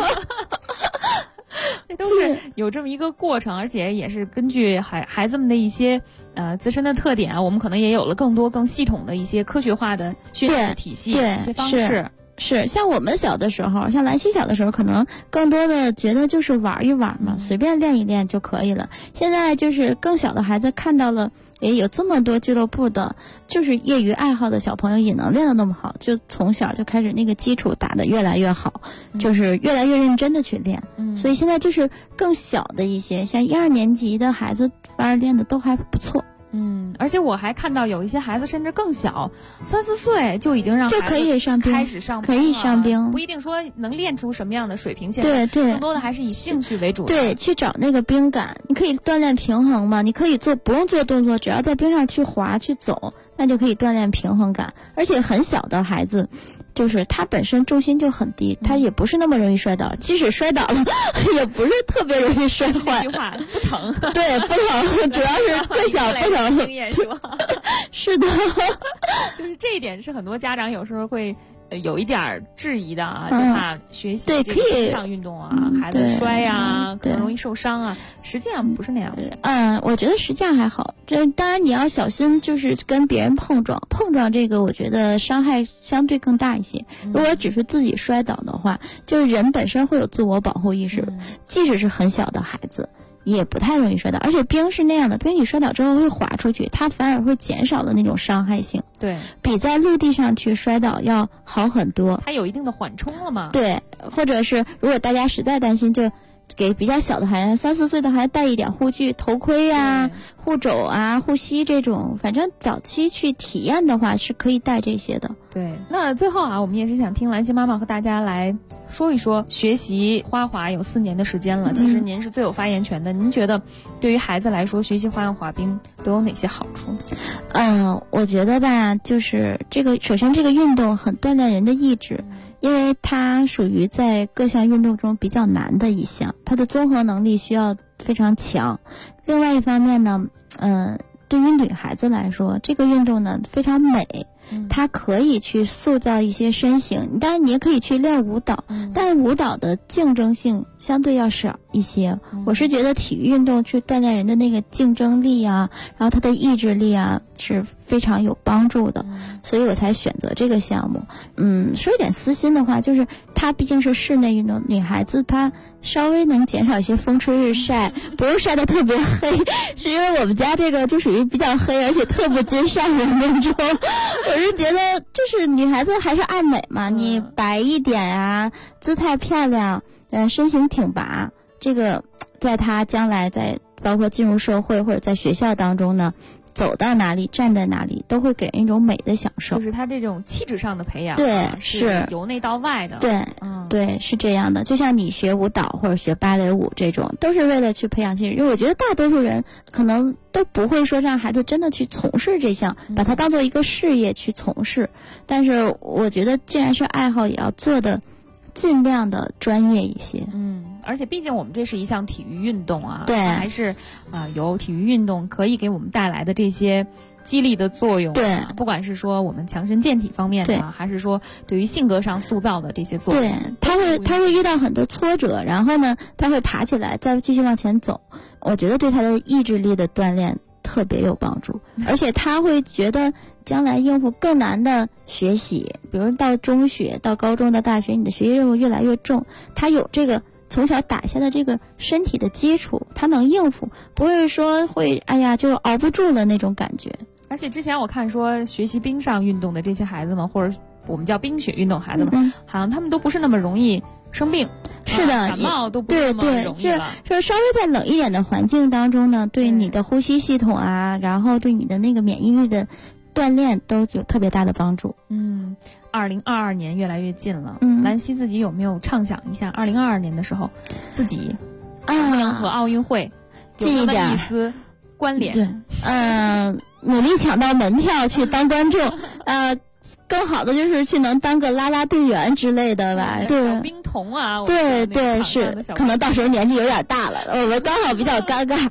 这都是有这么一个过程，而且也是根据孩子们的一些自身的特点啊，我们可能也有了更多更系统的一些科学化的训练体系，一些方式。 是像我们小的时候，像兰溪小的时候，可能更多的觉得就是玩一玩嘛，随便练一练就可以了。现在就是更小的孩子看到了，也有这么多俱乐部的，就是业余爱好的小朋友也能练得那么好，就从小就开始那个基础打得越来越好，就是越来越认真的去练。所以现在就是更小的一些，像1、2年级的孩子，反而练得都还不错。 而且我还看到有一些孩子甚至更小，3、4岁就已经让孩子就可以上冰， 开始上冰， 可以上冰， 不一定说能练出什么样的水平线。对，更多的还是以兴趣为主。 对，去找那个冰感，你可以锻炼平衡嘛，你可以不用做动作，只要在冰上去滑去走，那就可以锻炼平衡感。而且很小的孩子，就是他本身重心就很低，他也不是那么容易摔倒，即使摔倒了，也不是特别容易摔坏。 这句话不疼。 对，不疼，主要是更小不疼。 经验是吧？ 是的， 就是这一点是很多家长有时候会有一点质疑的啊，就怕学习这个冰上运动啊，孩子摔呀，可能容易受伤啊。实际上不是那样的。 我觉得实际上还好。这当然你要小心，就是跟别人碰撞这个，我觉得伤害相对更大一些。如果只是自己摔倒的话，就是人本身会有自我保护意识，即使是很小的孩子。也不太容易摔倒，而且冰是那样的，冰你摔倒之后会滑出去，它反而会减少了那种伤害性。 对， 比在陆地上去摔倒要好很多。 它有一定的缓冲了嘛？ 对，或者是如果大家实在担心，就给比较小的孩子，3、4岁的孩子带一点护具、头盔啊、护肘啊、护膝这种，反正早期去体验的话是可以带这些的。 对，那最后啊，我们也是想听兰心妈妈和大家来说一说，学习花滑有4年的时间了，其实您是最有发言权的。您觉得对于孩子来说，学习花样滑冰都有哪些好处？ 我觉得吧，就是首先这个运动很锻炼人的意志。因为它属于在各项运动中比较难的一项，它的综合能力需要非常强。另外一方面呢，对于女孩子来说，这个运动呢非常美，它可以去塑造一些身形。当然你也可以去练舞蹈，但舞蹈的竞争性相对要少一些。我是觉得体育运动去锻炼人的那个竞争力啊，然后他的意志力啊是非常有帮助的，所以我才选择这个项目。说一点私心的话，就是它毕竟是室内运动，女孩子她稍微能减少一些风吹日晒，不是晒得特别黑，是因为我们家这个就属于比较黑，而且特不经晒的那种。我是觉得就是女孩子还是爱美嘛，你白一点啊，姿态漂亮，身形挺拔，这个在她将来在包括进入社会或者在学校当中呢，走到哪里站在哪里都会给人一种美的享受， 就是他这种气质上的培养， 对， 是由内到外的， 对，对，是这样的。就像你学舞蹈或者学芭蕾舞这种，都是为了去培养气质。因为我觉得大多数人可能都不会说让孩子真的去从事这项，把它当做一个事业去从事。但是我觉得既然是爱好，也要做的尽量的专业一些。 而且毕竟我们这是一项体育运动啊， 对， 还是由体育运动可以给我们带来的这些激励的作用， 对， 不管是说我们强身健体方面的，还是说对于性格上塑造的这些作用， 对，他会遇到很多挫折，然后呢，他会爬起来，再继续往前走。我觉得对他的意志力的锻炼特别有帮助，而且他会觉得将来应付更难的学习，比如到中学、到高中、到大学，你的学习任务越来越重，他有这个从小打下的这个身体的基础，他能应付，不会说会就熬不住了那种感觉。 而且之前我看说学习冰上运动的这些孩子们，或者我们叫冰雪运动孩子们，好像他们都不是那么容易生病， 是的， 感冒都不是那么容易了。 就是稍微在冷一点的环境当中呢，对你的呼吸系统啊，然后对你的那个免疫力的锻炼都有特别大的帮助。 2022年越来越近了，兰溪自己有没有畅想一下2022年的时候自己能不能和奥运会有那么一丝关联？ 对，努力抢到门票去当观众，更好的就是去能当个啦啦队员之类的吧。对， 小冰童啊， 对，是，可能到时候年纪有点大了，我们刚好比较尴尬。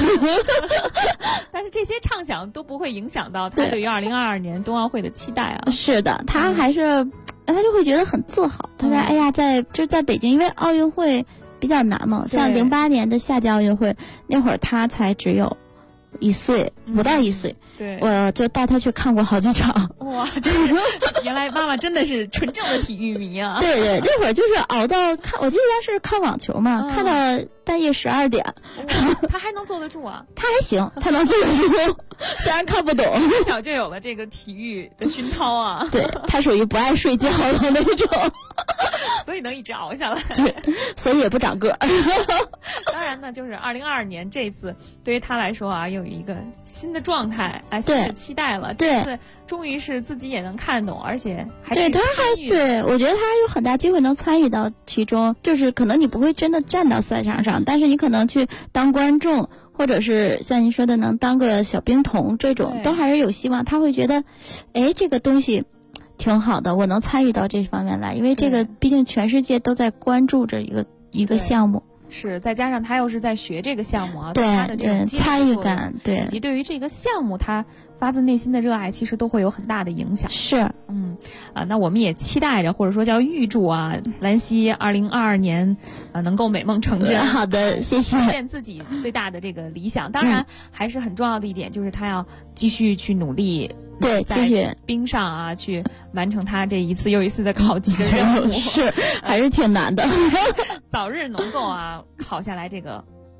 但是这些畅想都不会影响到他对于2022年冬奥会的期待啊。 是的，他还是他就会觉得很自豪。他说：“在北京，因为奥运会比较难嘛，像08年的夏季奥运会那会儿，他才只有1岁，不到1岁。 对， 我就带他去看过好几场。 哇，原来妈妈真的是纯正的体育迷啊！ 对，那会儿就是熬到看，我记得当时看网球嘛，看到半夜12点。 他还能坐得住啊？ 他还行，他能坐得住，虽然看不懂。 从小就有了这个体育的熏陶啊。 对，他属于不爱睡觉的那种。 所以能一直熬下来。 对，所以也不长个儿。 当然呢，就是2022年这次对于他来说啊，有一个新的状态，新的期待了。 对， 这次终于是自己也能看懂，而且还对，他还对我觉得他有很大机会能参与到其中。就是可能你不会真的站到赛场上，但是你可能去当观众，或者是像您说的能当个小冰童，这种都还是有希望。他会觉得，这个东西挺好的，我能参与到这方面来，因为这个毕竟全世界都在关注着一个项目。 是，再加上他又是在学这个项目啊， 对他的这种参与感，对， 以及对于这个项目他发自内心的热爱，其实都会有很大的影响。 是， 那我们也期待着，或者说叫预祝啊，兰溪2022年能够美梦成真。 好的，谢谢。 实现自己最大的这个理想，当然还是很重要的一点，就是他要继续去努力。 对，继续冰上啊，去完成他这一次又一次的考级的任务， 是还是挺难的。 早日能够考下来这个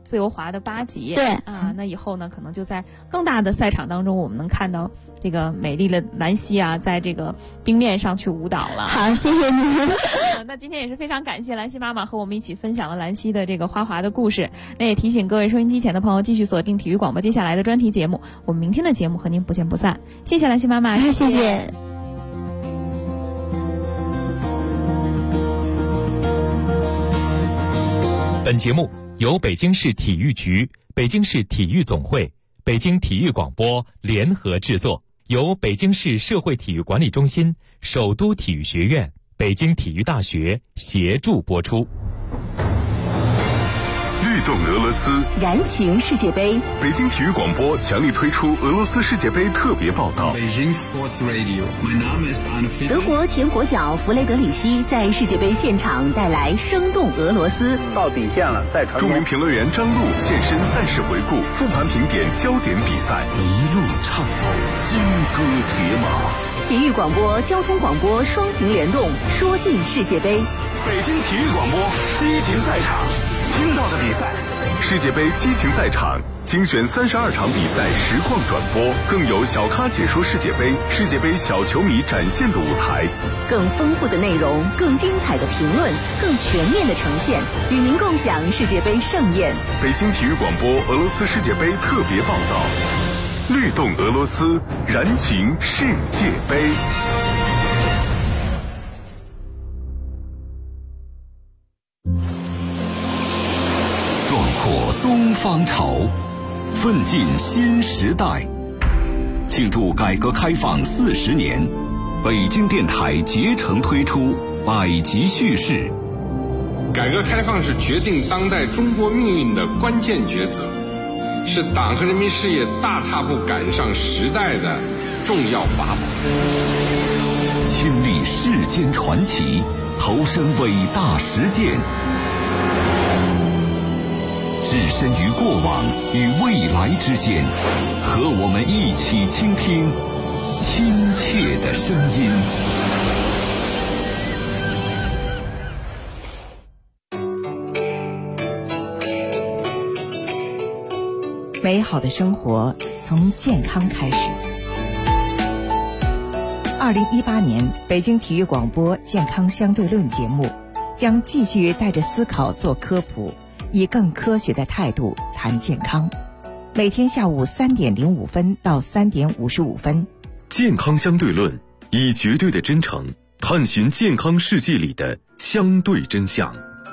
自由滑的8级。 对啊，那以后呢，可能就在更大的赛场当中，我们能看到这个美丽的兰溪啊，在这个冰面上去舞蹈了。 好，谢谢你。 那今天也是非常感谢兰溪妈妈和我们一起分享了兰溪的这个花滑的故事。那也提醒各位收音机前的朋友继续锁定体育广播接下来的专题节目，我们明天的节目和您不见不散。谢谢兰溪妈妈，谢谢。 本节目由北京市体育局、北京市体育总会、北京体育广播联合制作，由北京市社会体育管理中心、首都体育学院、北京体育大学协助播出。 律动俄罗斯， 燃情世界杯。 北京体育广播强力推出俄罗斯世界杯特别报道。 德国前国脚弗雷德里希在世界杯现场带来生动俄罗斯。 到底线了，再传。 著名评论员张璐现身赛事回顾，复盘评点焦点比赛，一路畅透金戈铁马。 体育广播、交通广播双屏联动，说尽世界杯。 北京体育广播激情赛场。听到的比赛，世界杯激情赛场精选32场比赛实况转播，更有小咖解说世界杯，世界杯小球迷展现的舞台， 更丰富的内容，更精彩的评论，更全面的呈现，与您共享世界杯盛宴。 北京体育广播俄罗斯世界杯特别报道，律动俄罗斯，燃情世界杯。 东方潮，奋进新时代。庆祝改革开放40年，北京电台竭诚推出100集叙事。 改革开放是决定当代中国命运的关键抉择，是党和人民事业大踏步赶上时代的重要法宝。 亲历世间传奇，投身伟大实践。置身于过往与未来之间，和我们一起倾听亲切的声音。 美好的生活从健康开始。2018年北京体育广播健康相对论节目将继续带着思考做科普，以更科学的态度谈健康。每天下午3点05分到3点55分， 健康相对论，以绝对的真诚探寻健康世界里的相对真相。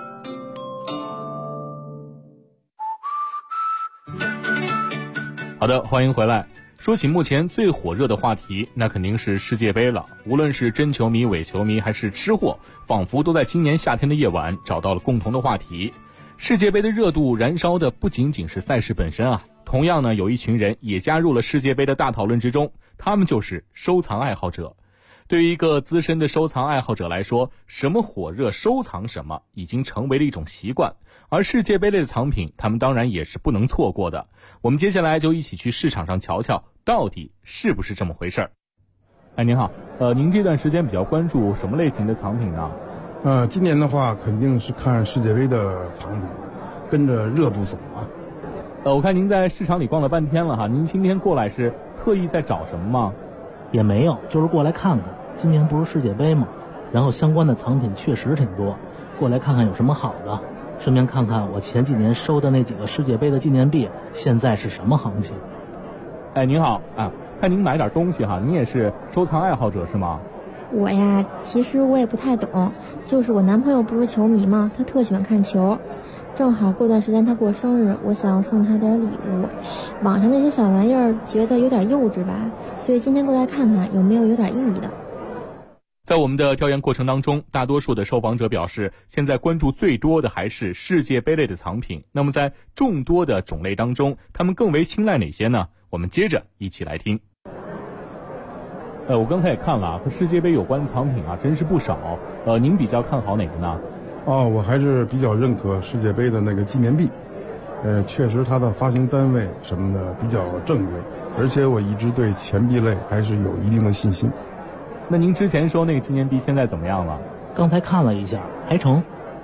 好的，欢迎回来。说起目前最火热的话题，那肯定是世界杯了。无论是真球迷、伪球迷还是吃货，仿佛都在今年夏天的夜晚找到了共同的话题。世界杯的热度燃烧的不仅仅是赛事本身啊，同样呢，有一群人也加入了世界杯的大讨论之中，他们就是收藏爱好者。对于一个资深的收藏爱好者来说，什么火热收藏什么已经成为了一种习惯，而世界杯类的藏品他们当然也是不能错过的。我们接下来就一起去市场上瞧瞧到底是不是这么回事儿。哎，您好，您这段时间比较关注什么类型的藏品呢？ 今年的话肯定是看世界杯的藏品，跟着热度走啊。 我看您在市场里逛了半天了哈，您今天过来是特意在找什么吗？ 也没有，就是过来看看。今年不是世界杯嘛，然后相关的藏品确实挺多，过来看看有什么好的，顺便看看我前几年收的那几个世界杯的纪念币现在是什么行情。 哎，您好啊，看您买点东西哈，您也是收藏爱好者是吗？ 我呀，其实我也不太懂，就是我男朋友不是球迷嘛，他特喜欢看球，正好过段时间他过生日，我想送他点礼物。网上那些小玩意儿觉得有点幼稚吧，所以今天过来看看有没有点意义的。 在我们的调研过程当中，大多数的受访者表示，现在关注最多的还是世界杯类的藏品。那么在众多的种类当中，他们更为青睐哪些呢？我们接着一起来听。我刚才也看了啊，和世界杯有关的藏品啊，真是不少。您比较看好哪个呢？ 我还是比较认可世界杯的那个纪念币。确实它的发行单位什么的比较正规，而且我一直对钱币类还是有一定的信心。 那您之前说那个纪念币现在怎么样了？ 刚才看了一下，还成。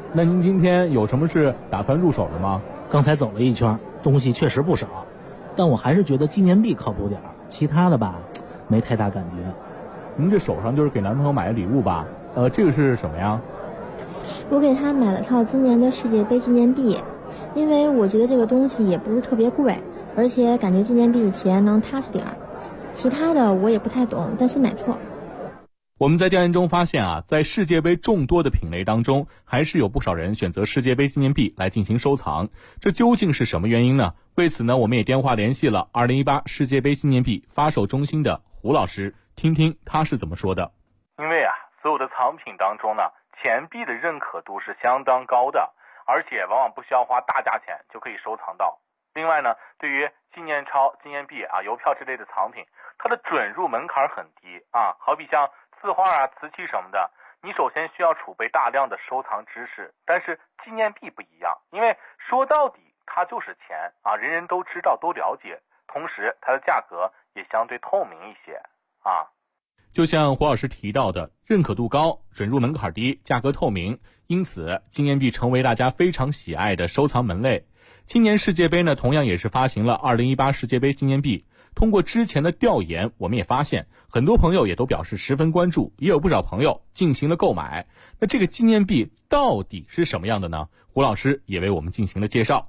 那您今天有什么是打算入手的吗？ 刚才走了一圈，东西确实不少，但我还是觉得纪念币靠谱点，其他的吧，没太大感觉。 您这手上就是给男朋友买的礼物吧？这个是什么呀？ 我给他买了套今年的世界杯纪念币，因为我觉得这个东西也不是特别贵，而且感觉纪念币的钱能踏实点儿。其他的我也不太懂，担心买错。 我们在调研中发现啊，在世界杯众多的品类当中，还是有不少人选择世界杯纪念币来进行收藏。这究竟是什么原因呢？为此呢，我们也电话联系了2018世界杯纪念币发售中心的胡老师，听听他是怎么说的。 因为啊，所有的藏品当中呢，钱币的认可度是相当高的，而且往往不需要花大价钱就可以收藏到。另外呢，对于纪念钞、纪念币啊、邮票之类的藏品，它的准入门槛很低啊，好比像字画啊、瓷器什么的，你首先需要储备大量的收藏知识。但是纪念币不一样，因为说到底它就是钱啊，人人都知道都了解，同时它的价格也相对透明一些啊。 就像胡老师提到的，认可度高，准入门槛低，价格透明，因此纪念币成为大家非常喜爱的收藏门类。今年世界杯呢，同样也是发行了2018世界杯纪念币。通过之前的调研，我们也发现很多朋友也都表示十分关注，也有不少朋友进行了购买。那这个纪念币到底是什么样的呢？胡老师也为我们进行了介绍。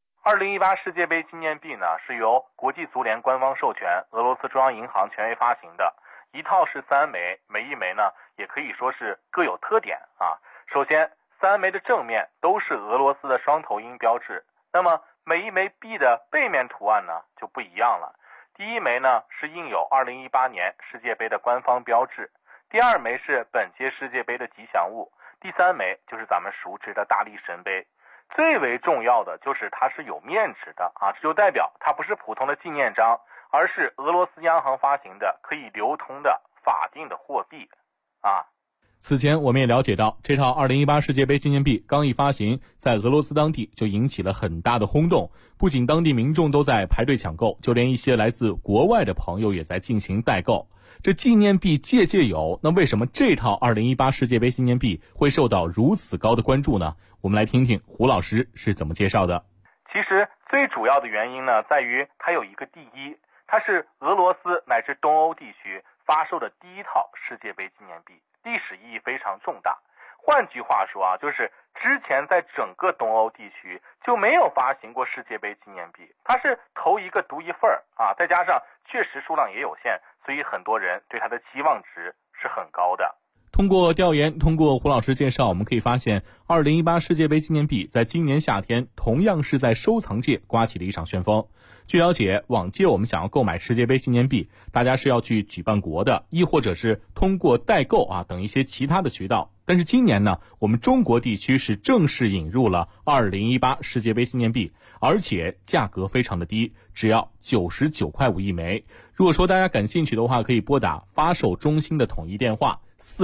2018世界杯纪念币呢，是由国际足联官方授权，俄罗斯中央银行权威发行的，一套是3枚，每一枚呢也可以说是各有特点啊。首先，3枚的正面都是俄罗斯的双头鹰标志，那么每一枚币的背面图案呢就不一样了。第一枚呢是印有2018年世界杯的官方标志，第二枚是本届世界杯的吉祥物，第三枚就是咱们熟知的大力神杯。最为重要的就是它是有面值的啊，这就代表它不是普通的纪念章，而是俄罗斯央行发行的可以流通的法定的货币啊。 此前我们也了解到，这套2018世界杯纪念币刚一发行，在俄罗斯当地就引起了很大的轰动，不仅当地民众都在排队抢购，就连一些来自国外的朋友也在进行代购。这纪念币届届有，那为什么这套2018世界杯纪念币会受到如此高的关注呢？我们来听听胡老师是怎么介绍的。 其实最主要的原因呢，在于它有一个第一，它是俄罗斯乃至东欧地区发售的第一套世界杯纪念币，历史意义非常重大。换句话说啊，就是之前在整个东欧地区就没有发行过世界杯纪念币，它是头一个独一份啊，再加上确实数量也有限，所以很多人对它的期望值是很高的。 通过调研，通过胡老师介绍，我们可以发现2018世界杯纪念币在今年夏天同样是在收藏界刮起了一场旋风。据了解，往届我们想要购买世界杯纪念币，大家是要去举办国的，亦或者是通过代购啊等一些其他的渠道。但是今年呢，我们中国地区是正式引入了2018世界杯纪念币，而且价格非常的低，只要99.5块一枚。如果说大家感兴趣的话，可以拨打发售中心的统一电话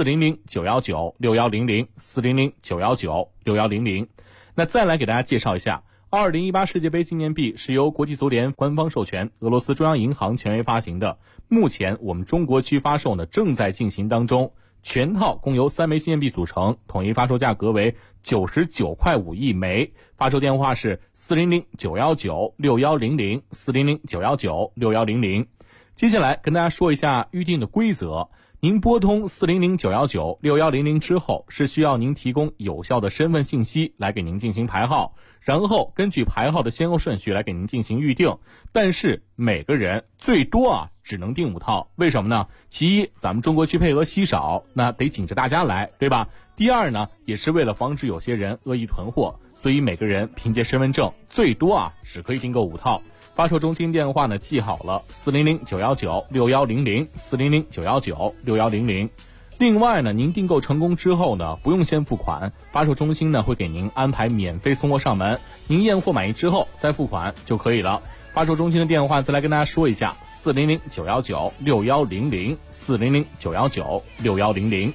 400-919-6100 400-919-6100。那再来给大家介绍一下，2018世界杯纪念币是由国际足联官方授权，俄罗斯中央银行权威发行的。目前我们中国区发售呢正在进行当中，全套共由3枚纪念币组成，统一发售价格为99.5块一枚。发售电话是400-919-6100 400-919-6100。接下来跟大家说一下预定的规则。您拨通400-919-6100之后，是需要您提供有效的身份信息来给您进行排号，然后根据排号的先后顺序来给您进行预定。但是每个人最多只能订5套，为什么呢？其一，咱们中国区配额稀少，那得紧着大家来，对吧？第二呢，也是为了防止有些人恶意囤货，所以每个人凭借身份证最多只可以订购5套。发售中心电话呢记好了，400-919-6100 400-919-6100。另外呢，您订购成功之后呢，不用先付款，发售中心呢会给您安排免费送货上门，您验货满意之后再付款就可以了。发售中心的电话再来跟大家说一下，400-919-6100 400-919-6100。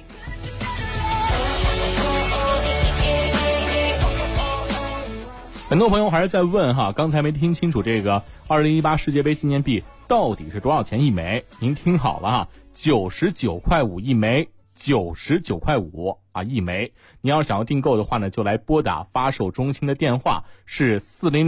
很多朋友还是在问刚才没听清楚这个2018世界杯纪念币到底是多少钱一枚？您听好了99.5块一枚 99.5块一枚。你要想要订购的话呢，就来拨打发售中心的电话是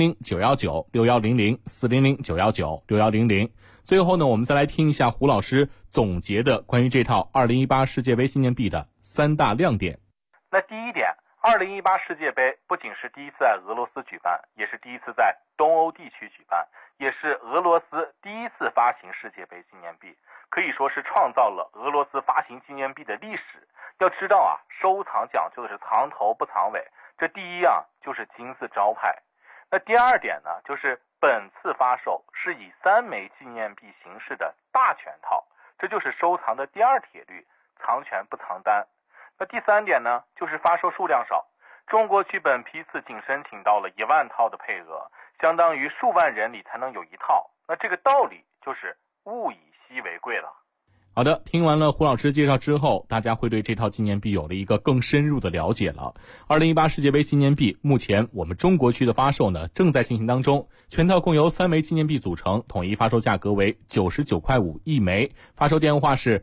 400-919-6100，400-919-6100。最后呢，我们再来听一下胡老师总结的关于这套2018世界杯纪念币的3大亮点。 那第一点，2018世界杯不仅是第一次在俄罗斯举办，也是第一次在东欧地区举办，也是俄罗斯第一次发行世界杯纪念币，可以说是创造了俄罗斯发行纪念币的历史。要知道啊，收藏讲究的是藏头不藏尾，这第一样就是金字招牌。那第二点呢，就是本次发售是以3枚纪念币形式的大全套，这就是收藏的第二铁律，藏全不藏单。那第三点呢，就是发售数量少，中国区本批次仅申请到了1万套的配额，相当于数万人里才能有一套。那这个道理就是物以稀为贵了。 好的，听完了胡老师介绍之后，大家会对这套纪念币有了一个更深入的了解了。2018世界杯纪念币目前我们中国区的发售呢正在进行当中，全套共由3枚纪念币组成，统一发售价格为99.5块一枚，发售电话是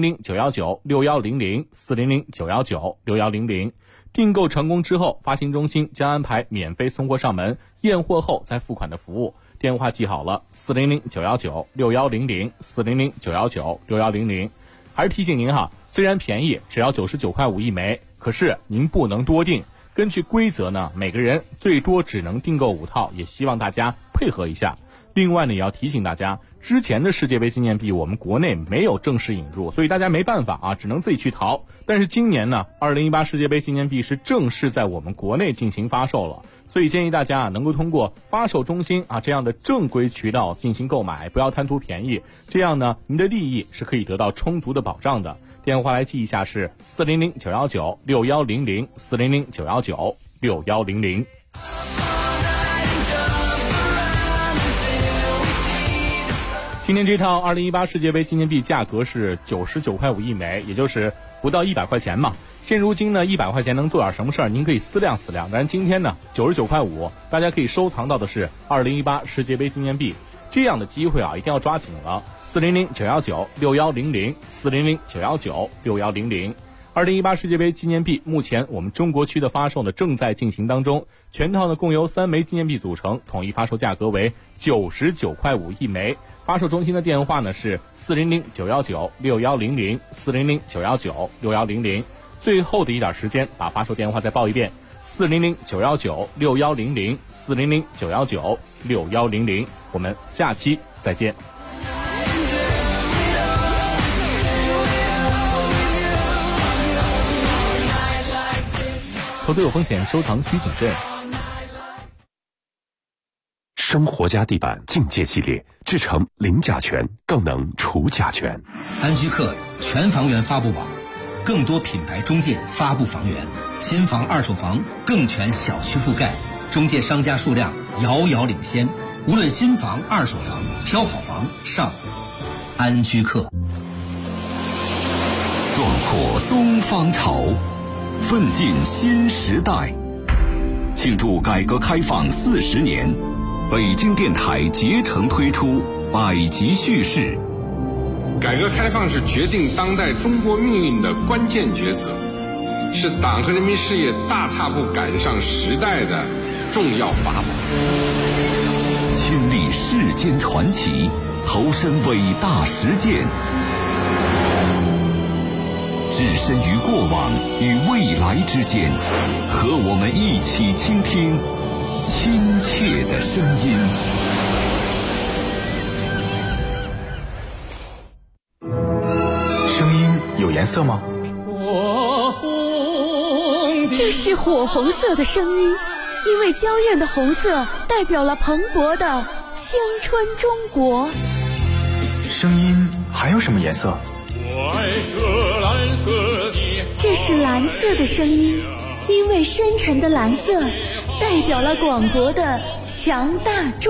400-919-6100，400-919-6100。订购成功之后，发行中心将安排免费送货上门，验货后再付款的服务。电话记好了，400-919-6100，400-919-6100。还是提醒您哈，虽然便宜，只要99.5块一枚，可是您不能多订。根据规则呢，每个人最多只能订购5套，也希望大家配合一下。另外呢，也要提醒大家，之前的世界杯纪念币我们国内没有正式引入，所以大家没办法啊，只能自己去淘。但是今年呢，2018世界杯纪念币是正式在我们国内进行发售了，所以建议大家能够通过发售中心这样的正规渠道进行购买，不要贪图便宜，这样呢，您的利益是可以得到充足的保障的。电话来记一下是400-919-6100，400-919-6100。今天这套2018世界杯纪念币价格是99.5块一枚，也就是不到100块钱嘛。现如今呢，100块钱能做点什么事儿？您可以思量思量。但今天呢，99.5块，大家可以收藏到的是2018世界杯纪念币，这样的机会一定要抓紧了。400-919-6100，400-919-6100。2018世界杯纪念币目前我们中国区的发售呢正在进行当中，全套呢共由3枚纪念币组成，统一发售价格为99.5块一枚。发售中心的电话呢是400-919-6100，400-919-6100。最后的一点时间，把发售电话再报一遍：400-919-6100，400-919-6100。我们下期再见。投资有风险，收藏需谨慎。 生活家地板境界系列制成零甲醛，更能除甲醛。 安居客全房源发布网，更多品牌中介发布房源，新房二手房更全小区覆盖，中介商家数量遥遥领先。无论新房二手房，挑好房上安居客。 壮阔东方潮，奋进新时代。庆祝改革开放40年，北京电台竭诚推出百集叙事。 改革开放是决定当代中国命运的关键抉择，是党和人民事业大踏步赶上时代的重要法宝。 亲历世间传奇，投身伟大实践，置身于过往与未来之间，和我们一起倾听亲切的声音。 声音有颜色吗？ 这是火红色的声音，因为娇艳的红色代表了蓬勃的青春中国。 声音还有什么颜色？ 这是蓝色的声音，因为深沉的蓝色代表了广博的强大中